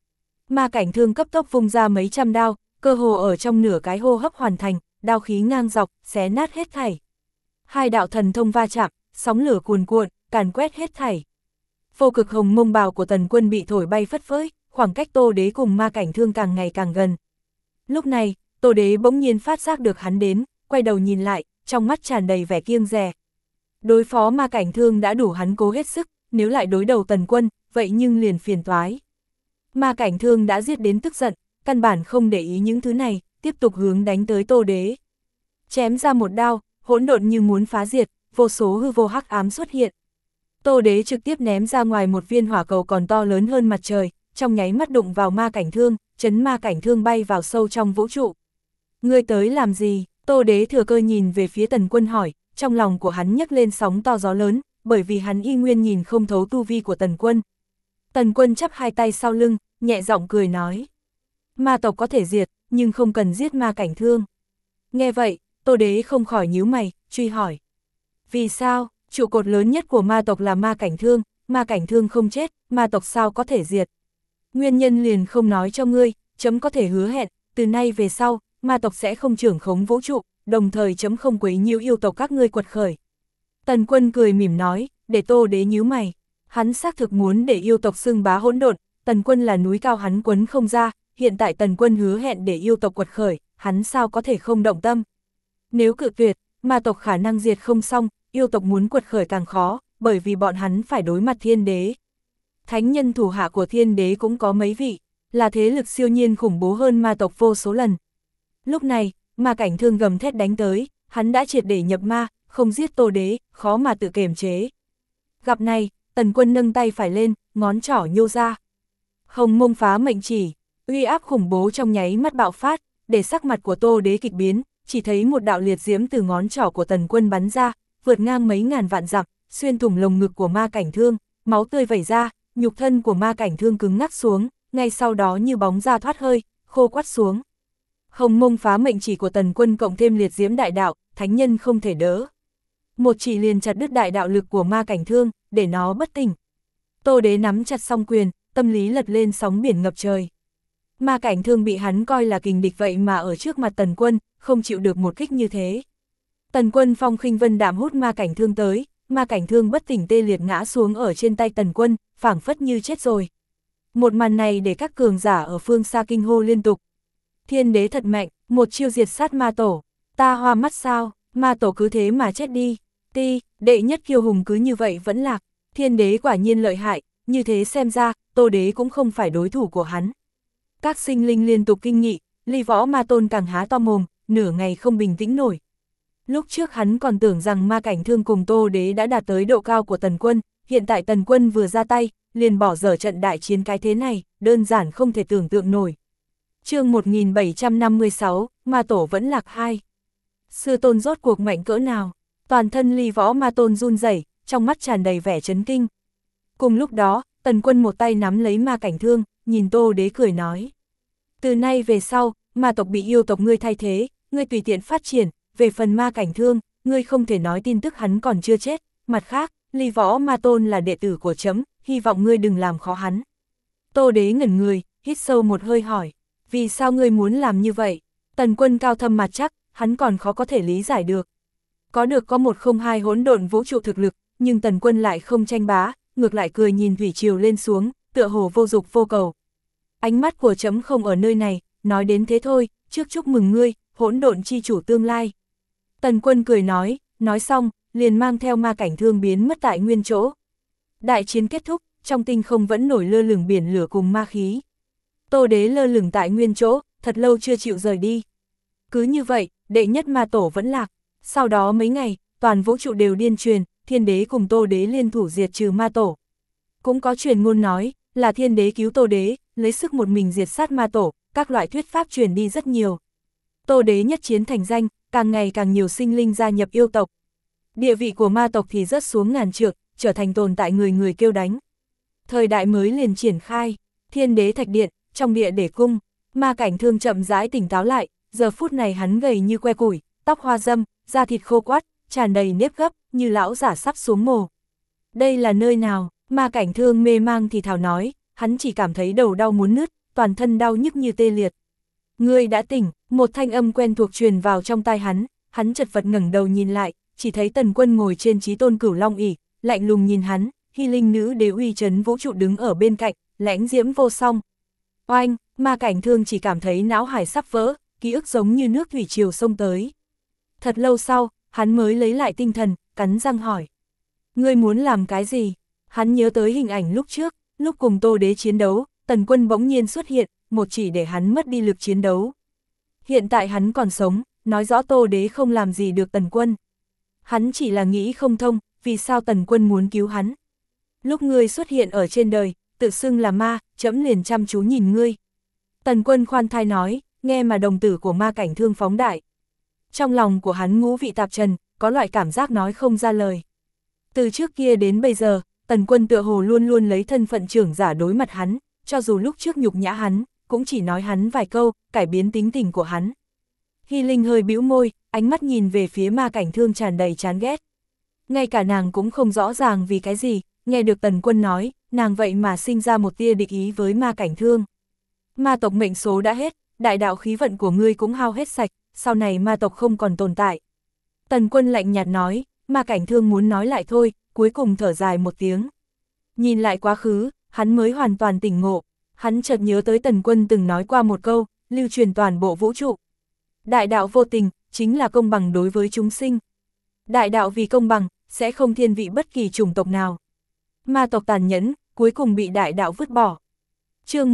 Ma Cảnh Thương cấp tốc vung ra mấy trăm đao, cơ hồ ở trong nửa cái hô hấp hoàn thành, đao khí ngang dọc, xé nát hết thảy. Hai đạo thần thông va chạm, sóng lửa cuồn cuộn, càn quét hết thảy. Vô Cực Hồng Mông bào của Tần Quân bị thổi bay phất phới, khoảng cách Tô Đế cùng Ma Cảnh Thương càng ngày càng gần. Lúc này, Tô Đế bỗng nhiên phát giác được hắn đến, quay đầu nhìn lại, trong mắt tràn đầy vẻ kiêng dè. Đối phó Ma Cảnh Thương đã đủ hắn cố hết sức, nếu lại đối đầu Tần Quân, vậy nhưng liền phiền toái. Ma Cảnh Thương đã giết đến tức giận, căn bản không để ý những thứ này, tiếp tục hướng đánh tới Tô Đế. Chém ra một đao, hỗn độn như muốn phá diệt, vô số hư vô hắc ám xuất hiện. Tô Đế trực tiếp ném ra ngoài một viên hỏa cầu còn to lớn hơn mặt trời, trong nháy mắt đụng vào Ma Cảnh Thương, chấn Ma Cảnh Thương bay vào sâu trong vũ trụ. Ngươi tới làm gì? Tô Đế thừa cơ nhìn về phía Tần Quân hỏi, trong lòng của hắn nhấc lên sóng to gió lớn, bởi vì hắn y nguyên nhìn không thấu tu vi của Tần Quân. Tần Quân chắp hai tay sau lưng, nhẹ giọng cười nói. Ma tộc có thể diệt, nhưng không cần giết Ma Cảnh Thương. Nghe vậy, Tô Đế không khỏi nhíu mày, truy hỏi. Vì sao, trụ cột lớn nhất của ma tộc là Ma Cảnh Thương không chết, ma tộc sao có thể diệt? Nguyên nhân liền không nói cho ngươi, chấm có thể hứa hẹn, từ nay về sau, ma tộc sẽ không trưởng khống vũ trụ, đồng thời chấm không quấy nhiễu yêu tộc các ngươi quật khởi. Tần Quân cười mỉm nói, để Tô Đế nhíu mày. Hắn xác thực muốn để yêu tộc xưng bá hỗn độn, Tần Quân là núi cao hắn quấn không ra, hiện tại Tần Quân hứa hẹn để yêu tộc quật khởi, hắn sao có thể không động tâm. Nếu cự tuyệt, ma tộc khả năng diệt không xong, yêu tộc muốn quật khởi càng khó, bởi vì bọn hắn phải đối mặt thiên đế. Thánh nhân thủ hạ của thiên đế cũng có mấy vị, là thế lực siêu nhiên khủng bố hơn ma tộc vô số lần. Lúc này, Ma Cảnh Thương gầm thét đánh tới, hắn đã triệt để nhập ma, không giết Tô Đế, khó mà tự kiềm chế. Gặp này, Tần Quân nâng tay phải lên, ngón trỏ nhô ra. Hồng Mông phá mệnh chỉ, uy áp khủng bố trong nháy mắt bạo phát, để sắc mặt của Tô Đế kịch biến, chỉ thấy một đạo liệt diễm từ ngón trỏ của Tần Quân bắn ra, vượt ngang mấy ngàn vạn dặm, xuyên thủng lồng ngực của Ma Cảnh Thương, máu tươi vẩy ra, nhục thân của Ma Cảnh Thương cứng ngắc xuống, ngay sau đó như bóng ra thoát hơi, khô quắt xuống. Hồng Mông phá mệnh chỉ của Tần Quân cộng thêm liệt diễm đại đạo, thánh nhân không thể đỡ. Một chỉ liền chặt đứt đại đạo lực của Ma Cảnh Thương, để nó bất tỉnh. Tô Đế nắm chặt song quyền, tâm lý lật lên sóng biển ngập trời. Ma Cảnh Thương bị hắn coi là kình địch vậy mà ở trước mặt Tần Quân, không chịu được một kích như thế. Tần Quân phong khinh vân đạm hút Ma Cảnh Thương tới, Ma Cảnh Thương bất tỉnh tê liệt ngã xuống ở trên tay Tần Quân, phảng phất như chết rồi. Một màn này để các cường giả ở phương xa kinh hô liên tục. Thiên đế thật mạnh, một chiêu diệt sát ma tổ, ta hoa mắt sao, ma tổ cứ thế mà chết đi. Đệ nhất kiêu hùng cứ như vậy vẫn lạc, thiên đế quả nhiên lợi hại, như thế xem ra, Tô Đế cũng không phải đối thủ của hắn. Các sinh linh liên tục kinh nghị, Ly Võ Ma Tôn càng há to mồm, nửa ngày không bình tĩnh nổi. Lúc trước hắn còn tưởng rằng Ma Cảnh Thương cùng Tô Đế đã đạt tới độ cao của Tần Quân, hiện tại Tần Quân vừa ra tay, liền bỏ dở trận đại chiến cái thế này, đơn giản không thể tưởng tượng nổi. Chương 1756, Ma Tổ vẫn lạc 2. Sư tôn rốt cuộc mạnh cỡ nào? Toàn thân Ly Võ Ma Tôn run rẩy, trong mắt tràn đầy vẻ chấn kinh. Cùng lúc đó, Tần Quân một tay nắm lấy Ma Cảnh Thương, nhìn Tô Đế cười nói. Từ nay về sau, ma tộc bị yêu tộc ngươi thay thế, ngươi tùy tiện phát triển, về phần Ma Cảnh Thương, ngươi không thể nói tin tức hắn còn chưa chết, mặt khác, Ly Võ Ma Tôn là đệ tử của chấm, hy vọng ngươi đừng làm khó hắn. Tô Đế ngẩn người, hít sâu một hơi hỏi, vì sao ngươi muốn làm như vậy? Tần Quân cao thâm mặt chắc, hắn còn khó có thể lý giải được. Có 102 hỗn độn vũ trụ thực lực, nhưng Tần Quân lại không tranh bá, ngược lại cười nhìn thủy triều lên xuống, tựa hồ vô dục vô cầu. Ánh mắt của chấm không ở nơi này, nói đến thế thôi, trước chúc mừng ngươi, hỗn độn chi chủ tương lai. Tần Quân cười nói xong, liền mang theo Ma Cảnh Thương biến mất tại nguyên chỗ. Đại chiến kết thúc, trong tinh không vẫn nổi lơ lửng biển lửa cùng ma khí. Tô Đế lơ lửng tại nguyên chỗ, thật lâu chưa chịu rời đi. Cứ như vậy, đệ nhất ma tổ vẫn lạc. Sau đó mấy ngày, toàn vũ trụ đều điên truyền, thiên đế cùng Tô Đế liên thủ diệt trừ ma tổ. Cũng có truyền ngôn nói, là thiên đế cứu Tô Đế, lấy sức một mình diệt sát ma tổ, các loại thuyết pháp truyền đi rất nhiều. Tô Đế nhất chiến thành danh, càng ngày càng nhiều sinh linh gia nhập yêu tộc. Địa vị của ma tộc thì rớt xuống ngàn trượng, trở thành tồn tại người người kêu đánh. Thời đại mới liền triển khai, thiên đế thạch điện, trong địa để cung, Ma Cảnh Thương chậm rãi tỉnh táo lại, giờ phút này hắn gầy như que củi, tóc hoa râm, da thịt khô quắt, tràn đầy nếp gấp, như lão giả sắp xuống mồ. Đây là nơi nào? Ma Cảnh Thương mê mang thì thào nói, hắn chỉ cảm thấy đầu đau muốn nứt, toàn thân đau nhức như tê liệt. Ngươi đã tỉnh, một thanh âm quen thuộc truyền vào trong tai hắn chật vật ngẩng đầu nhìn lại, chỉ thấy Tần Quân ngồi trên Chí Tôn Cửu Long ỷ, lạnh lùng nhìn hắn, Hy Linh nữ đế uy trấn vũ trụ đứng ở bên cạnh, lãnh diễm vô song. Oanh, Ma Cảnh Thương chỉ cảm thấy não hải sắp vỡ, ký ức giống như nước thủy triều xông tới. Thật lâu sau, hắn mới lấy lại tinh thần, cắn răng hỏi. Ngươi muốn làm cái gì? Hắn nhớ tới hình ảnh lúc trước, lúc cùng Tô Đế chiến đấu, Tần Quân bỗng nhiên xuất hiện, một chỉ để hắn mất đi lực chiến đấu. Hiện tại hắn còn sống, nói rõ Tô Đế không làm gì được Tần Quân. Hắn chỉ là nghĩ không thông, vì sao Tần Quân muốn cứu hắn. Lúc ngươi xuất hiện ở trên đời, tự xưng là ma, trẫm liền chăm chú nhìn ngươi. Tần Quân khoan thai nói, nghe mà đồng tử của Ma Cảnh Thương phóng đại. Trong lòng của hắn ngũ vị tạp trần, có loại cảm giác nói không ra lời. Từ trước kia đến bây giờ, Tần Quân tựa hồ luôn luôn lấy thân phận trưởng giả đối mặt hắn, cho dù lúc trước nhục nhã hắn, cũng chỉ nói hắn vài câu, cải biến tính tình của hắn. Hy Linh hơi bĩu môi, ánh mắt nhìn về phía Ma Cảnh Thương tràn đầy chán ghét. Ngay cả nàng cũng không rõ ràng vì cái gì, nghe được Tần Quân nói, nàng vậy mà sinh ra một tia địch ý với Ma Cảnh Thương. Ma tộc mệnh số đã hết, đại đạo khí vận của ngươi cũng hao hết sạch, sau này ma tộc không còn tồn tại. Tần Quân lạnh nhạt nói, Ma Cảnh Thương muốn nói lại thôi, cuối cùng thở dài một tiếng. Nhìn lại quá khứ, hắn mới hoàn toàn tỉnh ngộ, hắn chợt nhớ tới Tần Quân từng nói qua một câu, lưu truyền toàn bộ vũ trụ. Đại đạo vô tình, chính là công bằng đối với chúng sinh. Đại đạo vì công bằng, sẽ không thiên vị bất kỳ chủng tộc nào. Ma tộc tàn nhẫn, cuối cùng bị đại đạo vứt bỏ. Chương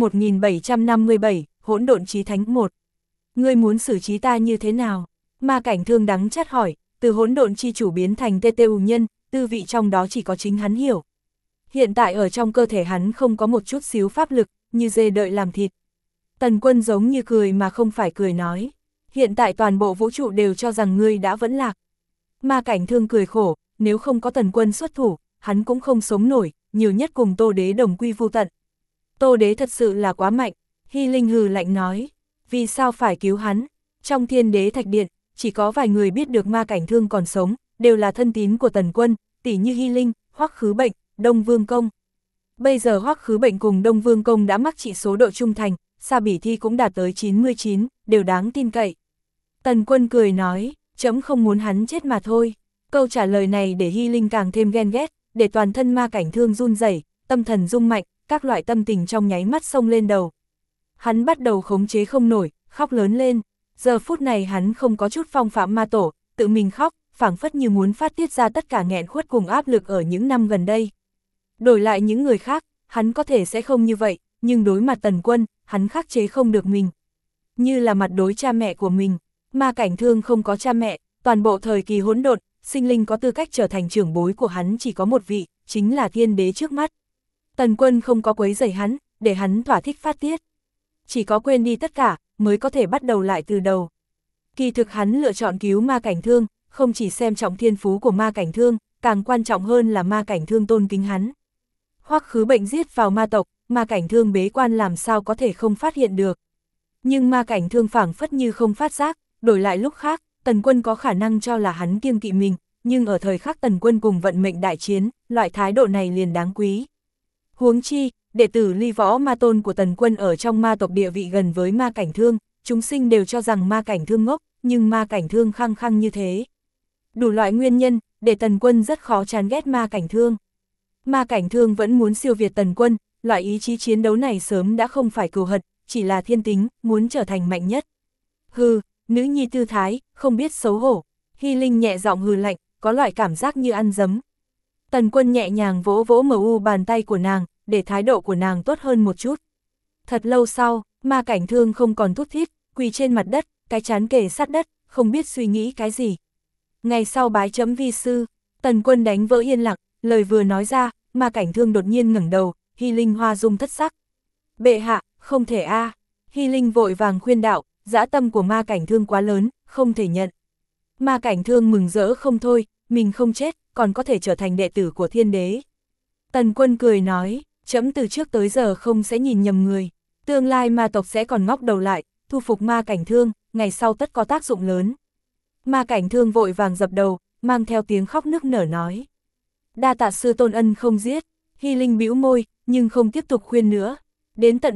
1757, Hỗn Độn Chí Thánh 1. Ngươi muốn xử trí ta như thế nào? Ma Cảnh Thương đắng chát hỏi, từ hỗn độn chi chủ biến thành TTU nhân, tư vị trong đó chỉ có chính hắn hiểu. Hiện tại ở trong cơ thể hắn không có một chút xíu pháp lực, như dê đợi làm thịt. Tần Quân giống như cười mà không phải cười nói, hiện tại toàn bộ vũ trụ đều cho rằng ngươi đã vẫn lạc. Ma Cảnh Thương cười khổ, nếu không có Tần Quân xuất thủ, hắn cũng không sống nổi, nhiều nhất cùng Tô Đế đồng quy vu tận. Tô Đế thật sự là quá mạnh, Hy Linh hừ lạnh nói, vì sao phải cứu hắn? Trong Thiên Đế Thạch Điện, chỉ có vài người biết được Ma Cảnh Thương còn sống, đều là thân tín của Tần Quân, tỷ như Hy Linh, Hoắc Khứ Bệnh, Đông Vương Công. Bây giờ Hoắc Khứ Bệnh cùng Đông Vương Công đã mắc trị số độ trung thành, Sa Bỉ Thi cũng đạt tới 99, đều đáng tin cậy. Tần Quân cười nói, trẫm không muốn hắn chết mà thôi. Câu trả lời này để Hy Linh càng thêm ghen ghét, để toàn thân Ma Cảnh Thương run rẩy, tâm thần rung mạnh, các loại tâm tình trong nháy mắt xông lên đầu. Hắn bắt đầu khống chế không nổi, khóc lớn lên. Giờ phút này hắn không có chút phong phạm ma tổ, tự mình khóc, phảng phất như muốn phát tiết ra tất cả nghẹn khuất cùng áp lực ở những năm gần đây. Đổi lại những người khác, hắn có thể sẽ không như vậy, nhưng đối mặt Tần Quân, hắn khắc chế không được mình. Như là mặt đối cha mẹ của mình, Ma Cảnh Thương không có cha mẹ, toàn bộ thời kỳ hỗn độn, sinh linh có tư cách trở thành trưởng bối của hắn chỉ có một vị, chính là Thiên Đế trước mắt. Tần Quân không có quấy rầy hắn, để hắn thỏa thích phát tiết. Chỉ có quên đi tất cả, mới có thể bắt đầu lại từ đầu. Kỳ thực hắn lựa chọn cứu Ma Cảnh Thương, không chỉ xem trọng thiên phú của Ma Cảnh Thương, càng quan trọng hơn là Ma Cảnh Thương tôn kính hắn. Hoắc Khứ Bệnh giết vào ma tộc, Ma Cảnh Thương bế quan làm sao có thể không phát hiện được. Nhưng Ma Cảnh Thương phảng phất như không phát giác, đổi lại lúc khác, Tần Quân có khả năng cho là hắn kiêng kỵ mình, nhưng ở thời khắc Tần Quân cùng vận mệnh đại chiến, loại thái độ này liền đáng quý. Huống chi, đệ tử Ly Võ Ma Tôn của Tần Quân ở trong ma tộc địa vị gần với Ma Cảnh Thương, chúng sinh đều cho rằng Ma Cảnh Thương ngốc, nhưng Ma Cảnh Thương khăng khăng như thế. Đủ loại nguyên nhân, để Tần Quân rất khó chán ghét Ma Cảnh Thương. Ma Cảnh Thương vẫn muốn siêu việt Tần Quân, loại ý chí chiến đấu này sớm đã không phải cừu hận, chỉ là thiên tính, muốn trở thành mạnh nhất. Hừ, nữ nhi tư thái, không biết xấu hổ. Hy Linh nhẹ giọng hừ lạnh, có loại cảm giác như ăn giấm. Tần Quân nhẹ nhàng vỗ vỗ mờ bàn tay của nàng, để thái độ của nàng tốt hơn một chút. Thật lâu sau, Ma Cảnh Thương không còn thút thít, quỳ trên mặt đất, cái trán kề sát đất, không biết suy nghĩ cái gì. Ngày sau bái chấm vi sư, Tần Quân đánh vỡ yên lặng, lời vừa nói ra, Ma Cảnh Thương đột nhiên ngẩng đầu, Hy Linh hoa dung thất sắc. Bệ hạ, không thể a. Hy Linh vội vàng khuyên đạo, dã tâm của Ma Cảnh Thương quá lớn, không thể nhận. Ma Cảnh Thương mừng rỡ không thôi, mình không chết, còn có thể trở thành đệ tử của Thiên Đế. Tần Quân cười nói, trẫm từ trước tới giờ không sẽ nhìn nhầm người, tương lai ma tộc sẽ còn ngóc đầu lại, thu phục Ma Cảnh Thương, ngày sau tất có tác dụng lớn. Ma Cảnh Thương vội vàng dập đầu, mang theo tiếng khóc nức nở nói. Đa tạ sư tôn ân không giết. Hy Linh bĩu môi, nhưng không tiếp tục khuyên nữa. Đến tận đây,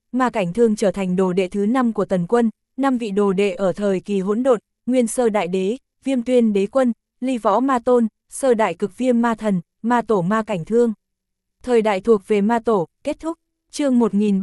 Ma Cảnh Thương trở thành đồ đệ thứ 5 của Tần Quân, 5 vị đồ đệ ở thời kỳ hỗn độn, Nguyên Sơ Đại Đế, Viêm Tuyên Đế Quân, Ly Võ Ma Tôn, Sơ Đại Cực Viêm Ma Thần, Ma Tổ Ma Cảnh Thương. Thời đại thuộc về Ma Tổ, kết thúc. Chương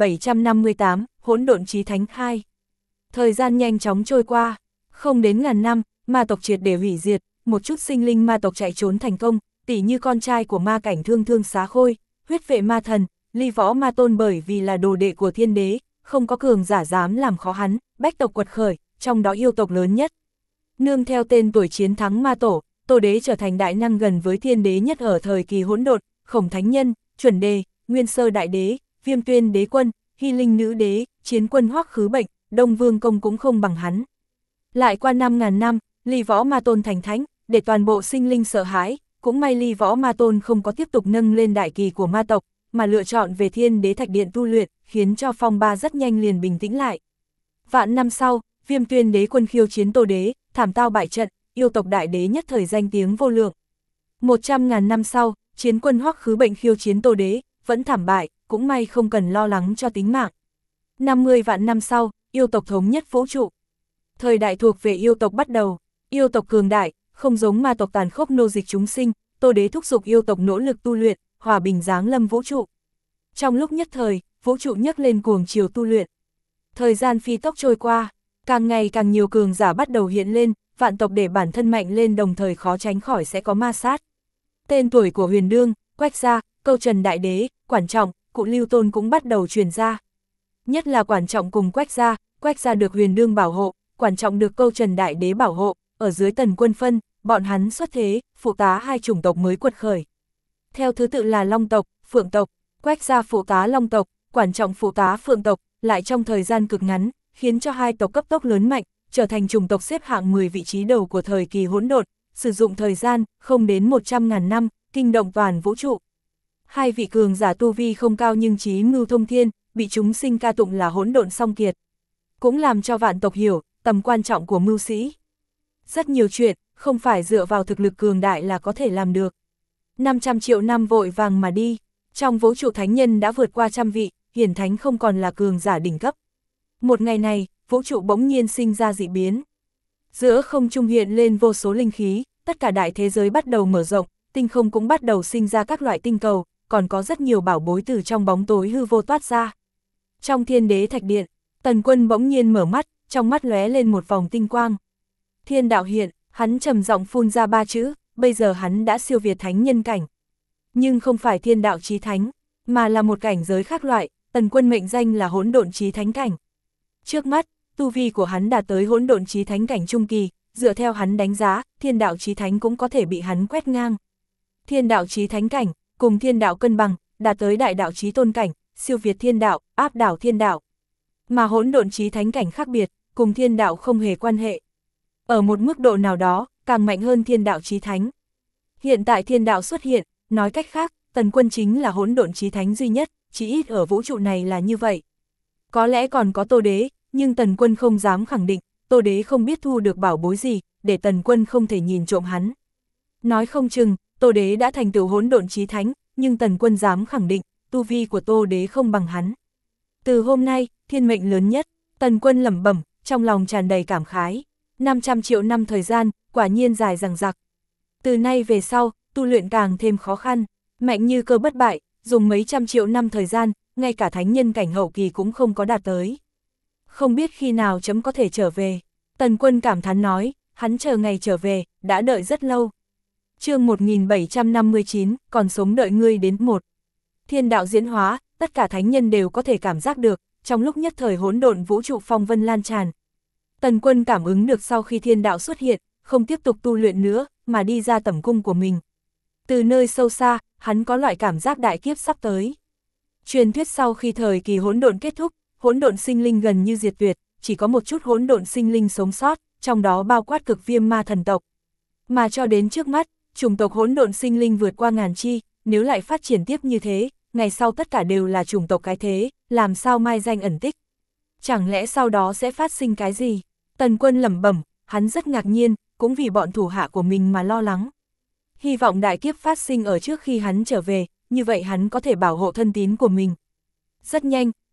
1758, Hỗn Độn Chí Thánh 2. Thời gian nhanh chóng trôi qua, không đến ngàn năm, ma tộc triệt để hủy diệt, một chút sinh linh ma tộc chạy trốn thành công, tỉ như con trai của Ma Cảnh Thương Thương Xá Khôi, Huyết Vệ Ma Thần, Ly Võ Ma Tôn bởi vì là đồ đệ của Thiên Đế, không có cường giả dám làm khó hắn, bách tộc quật khởi, trong đó yêu tộc lớn nhất. Nương theo tên tuổi chiến thắng Ma Tổ, Tô Đế trở thành đại năng gần với Thiên Đế nhất ở thời kỳ hỗn độn, Khổng Thánh Nhân, Chuẩn Đề, Nguyên Sơ Đại Đế, Viêm Tuyên Đế Quân, Hy Linh Nữ Đế, Chiến Quân Hoắc Khứ Bệnh, Đông Vương Công cũng không bằng hắn. Lại qua 5.000 năm, Ly Võ Ma Tôn thành thánh, để toàn bộ sinh linh sợ hãi, cũng may Ly Võ Ma Tôn không có tiếp tục nâng lên đại kỳ của ma tộc, mà lựa chọn về Thiên Đế Thạch Điện tu luyện, khiến cho phong ba rất nhanh liền bình tĩnh lại. Vạn năm sau, Viêm Tuyên Đế Quân khiêu chiến Tô Đế, thảm tao bại trận, yêu tộc đại đế nhất thời danh tiếng vô lượng. 100.000 năm sau, Chiến Quân Hoắc Khứ Bệnh khiêu chiến Tô Đế, vẫn thảm bại, cũng may không cần lo lắng cho tính mạng. 50 vạn năm sau, yêu tộc thống nhất vũ trụ. Thời đại thuộc về yêu tộc bắt đầu, yêu tộc cường đại, không giống ma tộc tàn khốc nô dịch chúng sinh, Tô Đế thúc giục yêu tộc nỗ lực tu luyện, hòa bình giáng lâm vũ trụ. Trong lúc nhất thời, vũ trụ nhấc lên cuồng chiều tu luyện. Thời gian phi tốc trôi qua, càng ngày càng nhiều cường giả bắt đầu hiện lên, vạn tộc để bản thân mạnh lên đồng thời khó tránh khỏi sẽ có ma sát. Tên tuổi của Huyền Đương, Quách Gia, Câu Trần Đại Đế, Quản Trọng, Cụ Lưu Tôn cũng bắt đầu truyền ra. Nhất là Quản Trọng cùng Quách Gia được Huyền Đương bảo hộ, Quản Trọng được Câu Trần Đại Đế bảo hộ, ở dưới Tần Quân phân, bọn hắn xuất thế, phụ tá hai chủng tộc mới quật khởi. Theo thứ tự là Long tộc, Phượng tộc, Quách Gia phụ tá Long tộc, Quản Trọng phụ tá Phượng tộc, lại trong thời gian cực ngắn, khiến cho hai tộc cấp tốc lớn mạnh, trở thành chủng tộc xếp hạng 10 vị trí đầu của thời kỳ hỗn độn, sử dụng thời gian không đến 100.000 năm, kinh động toàn vũ trụ. Hai vị cường giả tu vi không cao nhưng trí mưu thông thiên, bị chúng sinh ca tụng là hỗn độn song kiệt. Cũng làm cho vạn tộc hiểu tầm quan trọng của mưu sĩ. Rất nhiều chuyện, không phải dựa vào thực lực cường đại là có thể làm được. 500 triệu năm vội vàng mà đi, trong vũ trụ thánh nhân đã vượt qua 100 vị, hiển thánh không còn là cường giả đỉnh cấp. Một ngày này, vũ trụ bỗng nhiên sinh ra dị biến. Giữa không trung hiện lên vô số linh khí, tất cả đại thế giới bắt đầu mở rộng, tinh không cũng bắt đầu sinh ra các loại tinh cầu, còn có rất nhiều bảo bối từ trong bóng tối hư vô toát ra. Trong Thiên Đế Thạch Điện, Tần Quân bỗng nhiên mở mắt, trong mắt lóe lên một vòng tinh quang. Thiên đạo hiện, hắn trầm giọng phun ra 3 chữ, bây giờ hắn đã siêu việt thánh nhân cảnh. Nhưng không phải thiên đạo chí thánh, mà là một cảnh giới khác loại, Tần Quân mệnh danh là hỗn độn chí thánh cảnh. Trước mắt, tu vi của hắn đạt tới hỗn độn chí thánh cảnh trung kỳ, dựa theo hắn đánh giá, thiên đạo chí thánh cũng có thể bị hắn quét ngang. Thiên đạo chí thánh cảnh, cùng thiên đạo cân bằng, đạt tới đại đạo chí tôn cảnh, siêu việt thiên đạo, áp đảo thiên đạo. Mà hỗn độn chí thánh cảnh khác biệt, cùng thiên đạo không hề quan hệ. Ở một mức độ nào đó, càng mạnh hơn thiên đạo chí thánh. Hiện tại thiên đạo xuất hiện, nói cách khác, Tần Quân chính là hỗn độn chí thánh duy nhất, chỉ ít ở vũ trụ này là như vậy. Có lẽ còn có Tô Đế, nhưng Tần Quân không dám khẳng định, Tô Đế không biết thu được bảo bối gì, để Tần Quân không thể nhìn trộm hắn. Nói không chừng, Tô Đế đã thành tựu hỗn độn chí thánh, nhưng Tần Quân dám khẳng định, tu vi của Tô Đế không bằng hắn. Từ hôm nay, thiên mệnh lớn nhất, Tần Quân lẩm bẩm, trong lòng tràn đầy cảm khái. 500 triệu năm thời gian, quả nhiên dài dằng dặc. Từ nay về sau, tu luyện càng thêm khó khăn, mạnh như cơ bất bại, dùng mấy trăm triệu năm thời gian, ngay cả thánh nhân cảnh hậu kỳ cũng không có đạt tới. Không biết khi nào chấm có thể trở về. Tần Quân cảm thán nói, hắn chờ ngày trở về, đã đợi rất lâu. Chương 1759, còn sống đợi ngươi đến 1. Thiên đạo diễn hóa, tất cả thánh nhân đều có thể cảm giác được, trong lúc nhất thời hỗn độn vũ trụ phong vân lan tràn. Tần Quân cảm ứng được sau khi thiên đạo xuất hiện, không tiếp tục tu luyện nữa, mà đi ra tẩm cung của mình. Từ nơi sâu xa, hắn có loại cảm giác đại kiếp sắp tới. Truyền thuyết sau khi thời kỳ hỗn độn kết thúc, hỗn độn sinh linh gần như diệt tuyệt, chỉ có một chút hỗn độn sinh linh sống sót, trong đó bao quát Cực Viêm Ma thần tộc. Mà cho đến trước mắt, chủng tộc hỗn độn sinh linh vượt qua ngàn chi, nếu lại phát triển tiếp như thế, ngày sau tất cả đều là chủng tộc cái thế, làm sao mai danh ẩn tích. Chẳng lẽ sau đó sẽ phát sinh cái gì? Tần Quân lẩm bẩm, hắn rất ngạc nhiên, cũng vì bọn thủ hạ của mình mà lo lắng. Hy vọng đại kiếp phát sinh ở trước khi hắn trở về, như vậy hắn có thể bảo hộ thân tín của mình. Rất nhanh,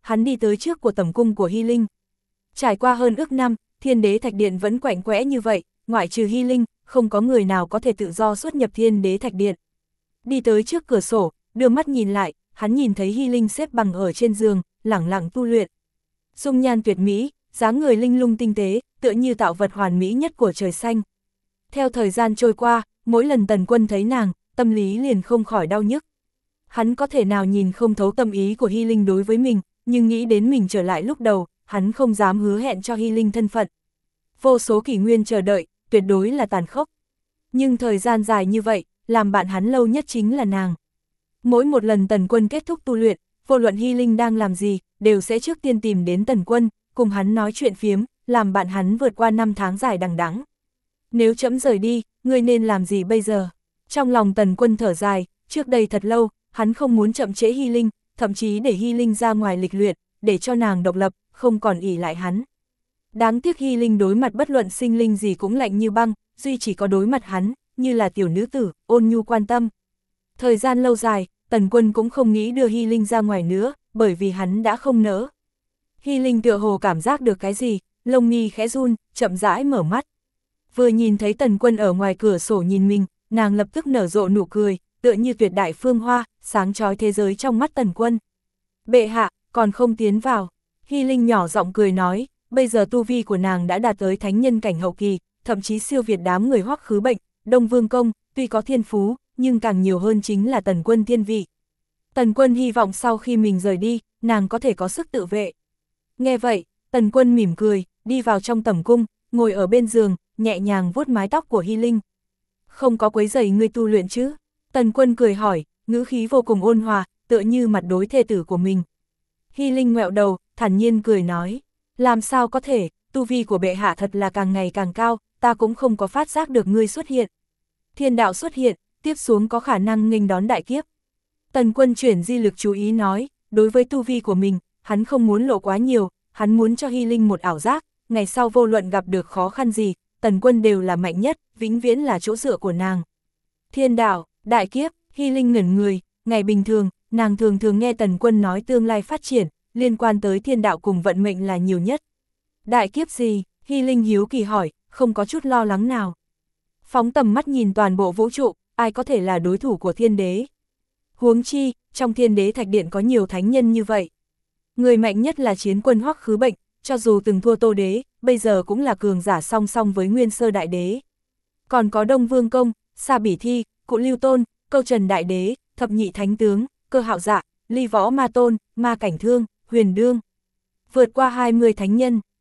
hắn đi tới trước của tẩm cung của Hy Linh. Trải qua hơn ước năm, Thiên Đế Thạch Điện vẫn quạnh quẽ như vậy, ngoại trừ Hy Linh, không có người nào có thể tự do xuất nhập Thiên Đế Thạch Điện. Đi tới trước cửa sổ, đưa mắt nhìn lại, hắn nhìn thấy Hy Linh xếp bằng ở trên giường, lẳng lặng tu luyện. Dung nhan tuyệt mỹ, dáng người linh lung tinh tế, tựa như tạo vật hoàn mỹ nhất của trời xanh. Theo thời gian trôi qua, mỗi lần Tần Quân thấy nàng, tâm lý liền không khỏi đau nhức. Hắn có thể nào nhìn không thấu tâm ý của Hy Linh đối với mình, nhưng nghĩ đến mình trở lại lúc đầu, hắn không dám hứa hẹn cho Hy Linh thân phận. Vô số kỷ nguyên chờ đợi, tuyệt đối là tàn khốc. Nhưng thời gian dài như vậy, làm bạn hắn lâu nhất chính là nàng. Mỗi một lần Tần Quân kết thúc tu luyện, vô luận Hy Linh đang làm gì, đều sẽ trước tiên tìm đến Tần Quân, cùng hắn nói chuyện phiếm, làm bạn hắn vượt qua 5 tháng dài đằng đẵng. Nếu trẫm rời đi, ngươi nên làm gì bây giờ? Trong lòng Tần Quân thở dài, trước đây thật lâu, hắn không muốn chậm trễ Hy Linh, thậm chí để Hy Linh ra ngoài lịch luyện, để cho nàng độc lập, không còn ỷ lại hắn. Đáng tiếc Hy Linh đối mặt bất luận sinh linh gì cũng lạnh như băng, duy chỉ có đối mặt hắn, như là tiểu nữ tử, ôn nhu quan tâm. Thời gian lâu dài, Tần Quân cũng không nghĩ đưa Hy Linh ra ngoài nữa, bởi vì hắn đã không nỡ. Hy Linh tựa hồ cảm giác được cái gì, lông mi khẽ run, chậm rãi mở mắt. Vừa nhìn thấy Tần Quân ở ngoài cửa sổ nhìn mình, nàng lập tức nở rộ nụ cười, tựa như tuyệt đại phương hoa, sáng chói thế giới trong mắt Tần Quân. Bệ hạ, còn không tiến vào. Hy Linh nhỏ giọng cười nói, bây giờ tu vi của nàng đã đạt tới thánh nhân cảnh hậu kỳ, thậm chí siêu việt đám người Hoắc Khứ Bệnh, Đông Vương Công, tuy có thiên phú, nhưng càng nhiều hơn chính là Tần Quân thiên vị. Tần Quân hy vọng sau khi mình rời đi, nàng có thể có sức tự vệ. Nghe vậy, Tần Quân mỉm cười, đi vào trong tẩm cung, ngồi ở bên giường, nhẹ nhàng vuốt mái tóc của Hy Linh. Không có quấy rầy ngươi tu luyện chứ? Tần Quân cười hỏi, ngữ khí vô cùng ôn hòa, tựa như mặt đối thê tử của mình. Hy Linh ngoẹo đầu, thản nhiên cười nói, làm sao có thể, tu vi của bệ hạ thật là càng ngày càng cao, ta cũng không có phát giác được ngươi xuất hiện. Thiên đạo xuất hiện, tiếp xuống có khả năng nghênh đón đại kiếp. Tần Quân chuyển di lực chú ý nói, đối với tu vi của mình, hắn không muốn lộ quá nhiều, hắn muốn cho Hy Linh một ảo giác, ngày sau vô luận gặp được khó khăn gì, Tần Quân đều là mạnh nhất, vĩnh viễn là chỗ dựa của nàng. Thiên đạo, đại kiếp, Hy Linh ngẩn người, ngày bình thường, nàng thường thường nghe Tần Quân nói tương lai phát triển, liên quan tới thiên đạo cùng vận mệnh là nhiều nhất. Đại kiếp gì? Hy Linh hiếu kỳ hỏi, không có chút lo lắng nào. Phóng tầm mắt nhìn toàn bộ vũ trụ, ai có thể là đối thủ của thiên đế? Huống chi, trong Thiên Đế Thạch Điện có nhiều thánh nhân như vậy. Người mạnh nhất là chiến quân Hoắc Khứ Bệnh, cho dù từng thua Tô Đế, bây giờ cũng là cường giả song song với Nguyên Sơ Đại Đế. Còn có Đông Vương Công, Sa Bỉ Thi, Cụ Lưu Tôn, Câu Trần Đại Đế, Thập Nhị Thánh Tướng, Cơ Hạo Dạ, Ly Võ Ma Tôn, Ma Cảnh Thương, Huyền Đương. Vượt qua 20 thánh nhân,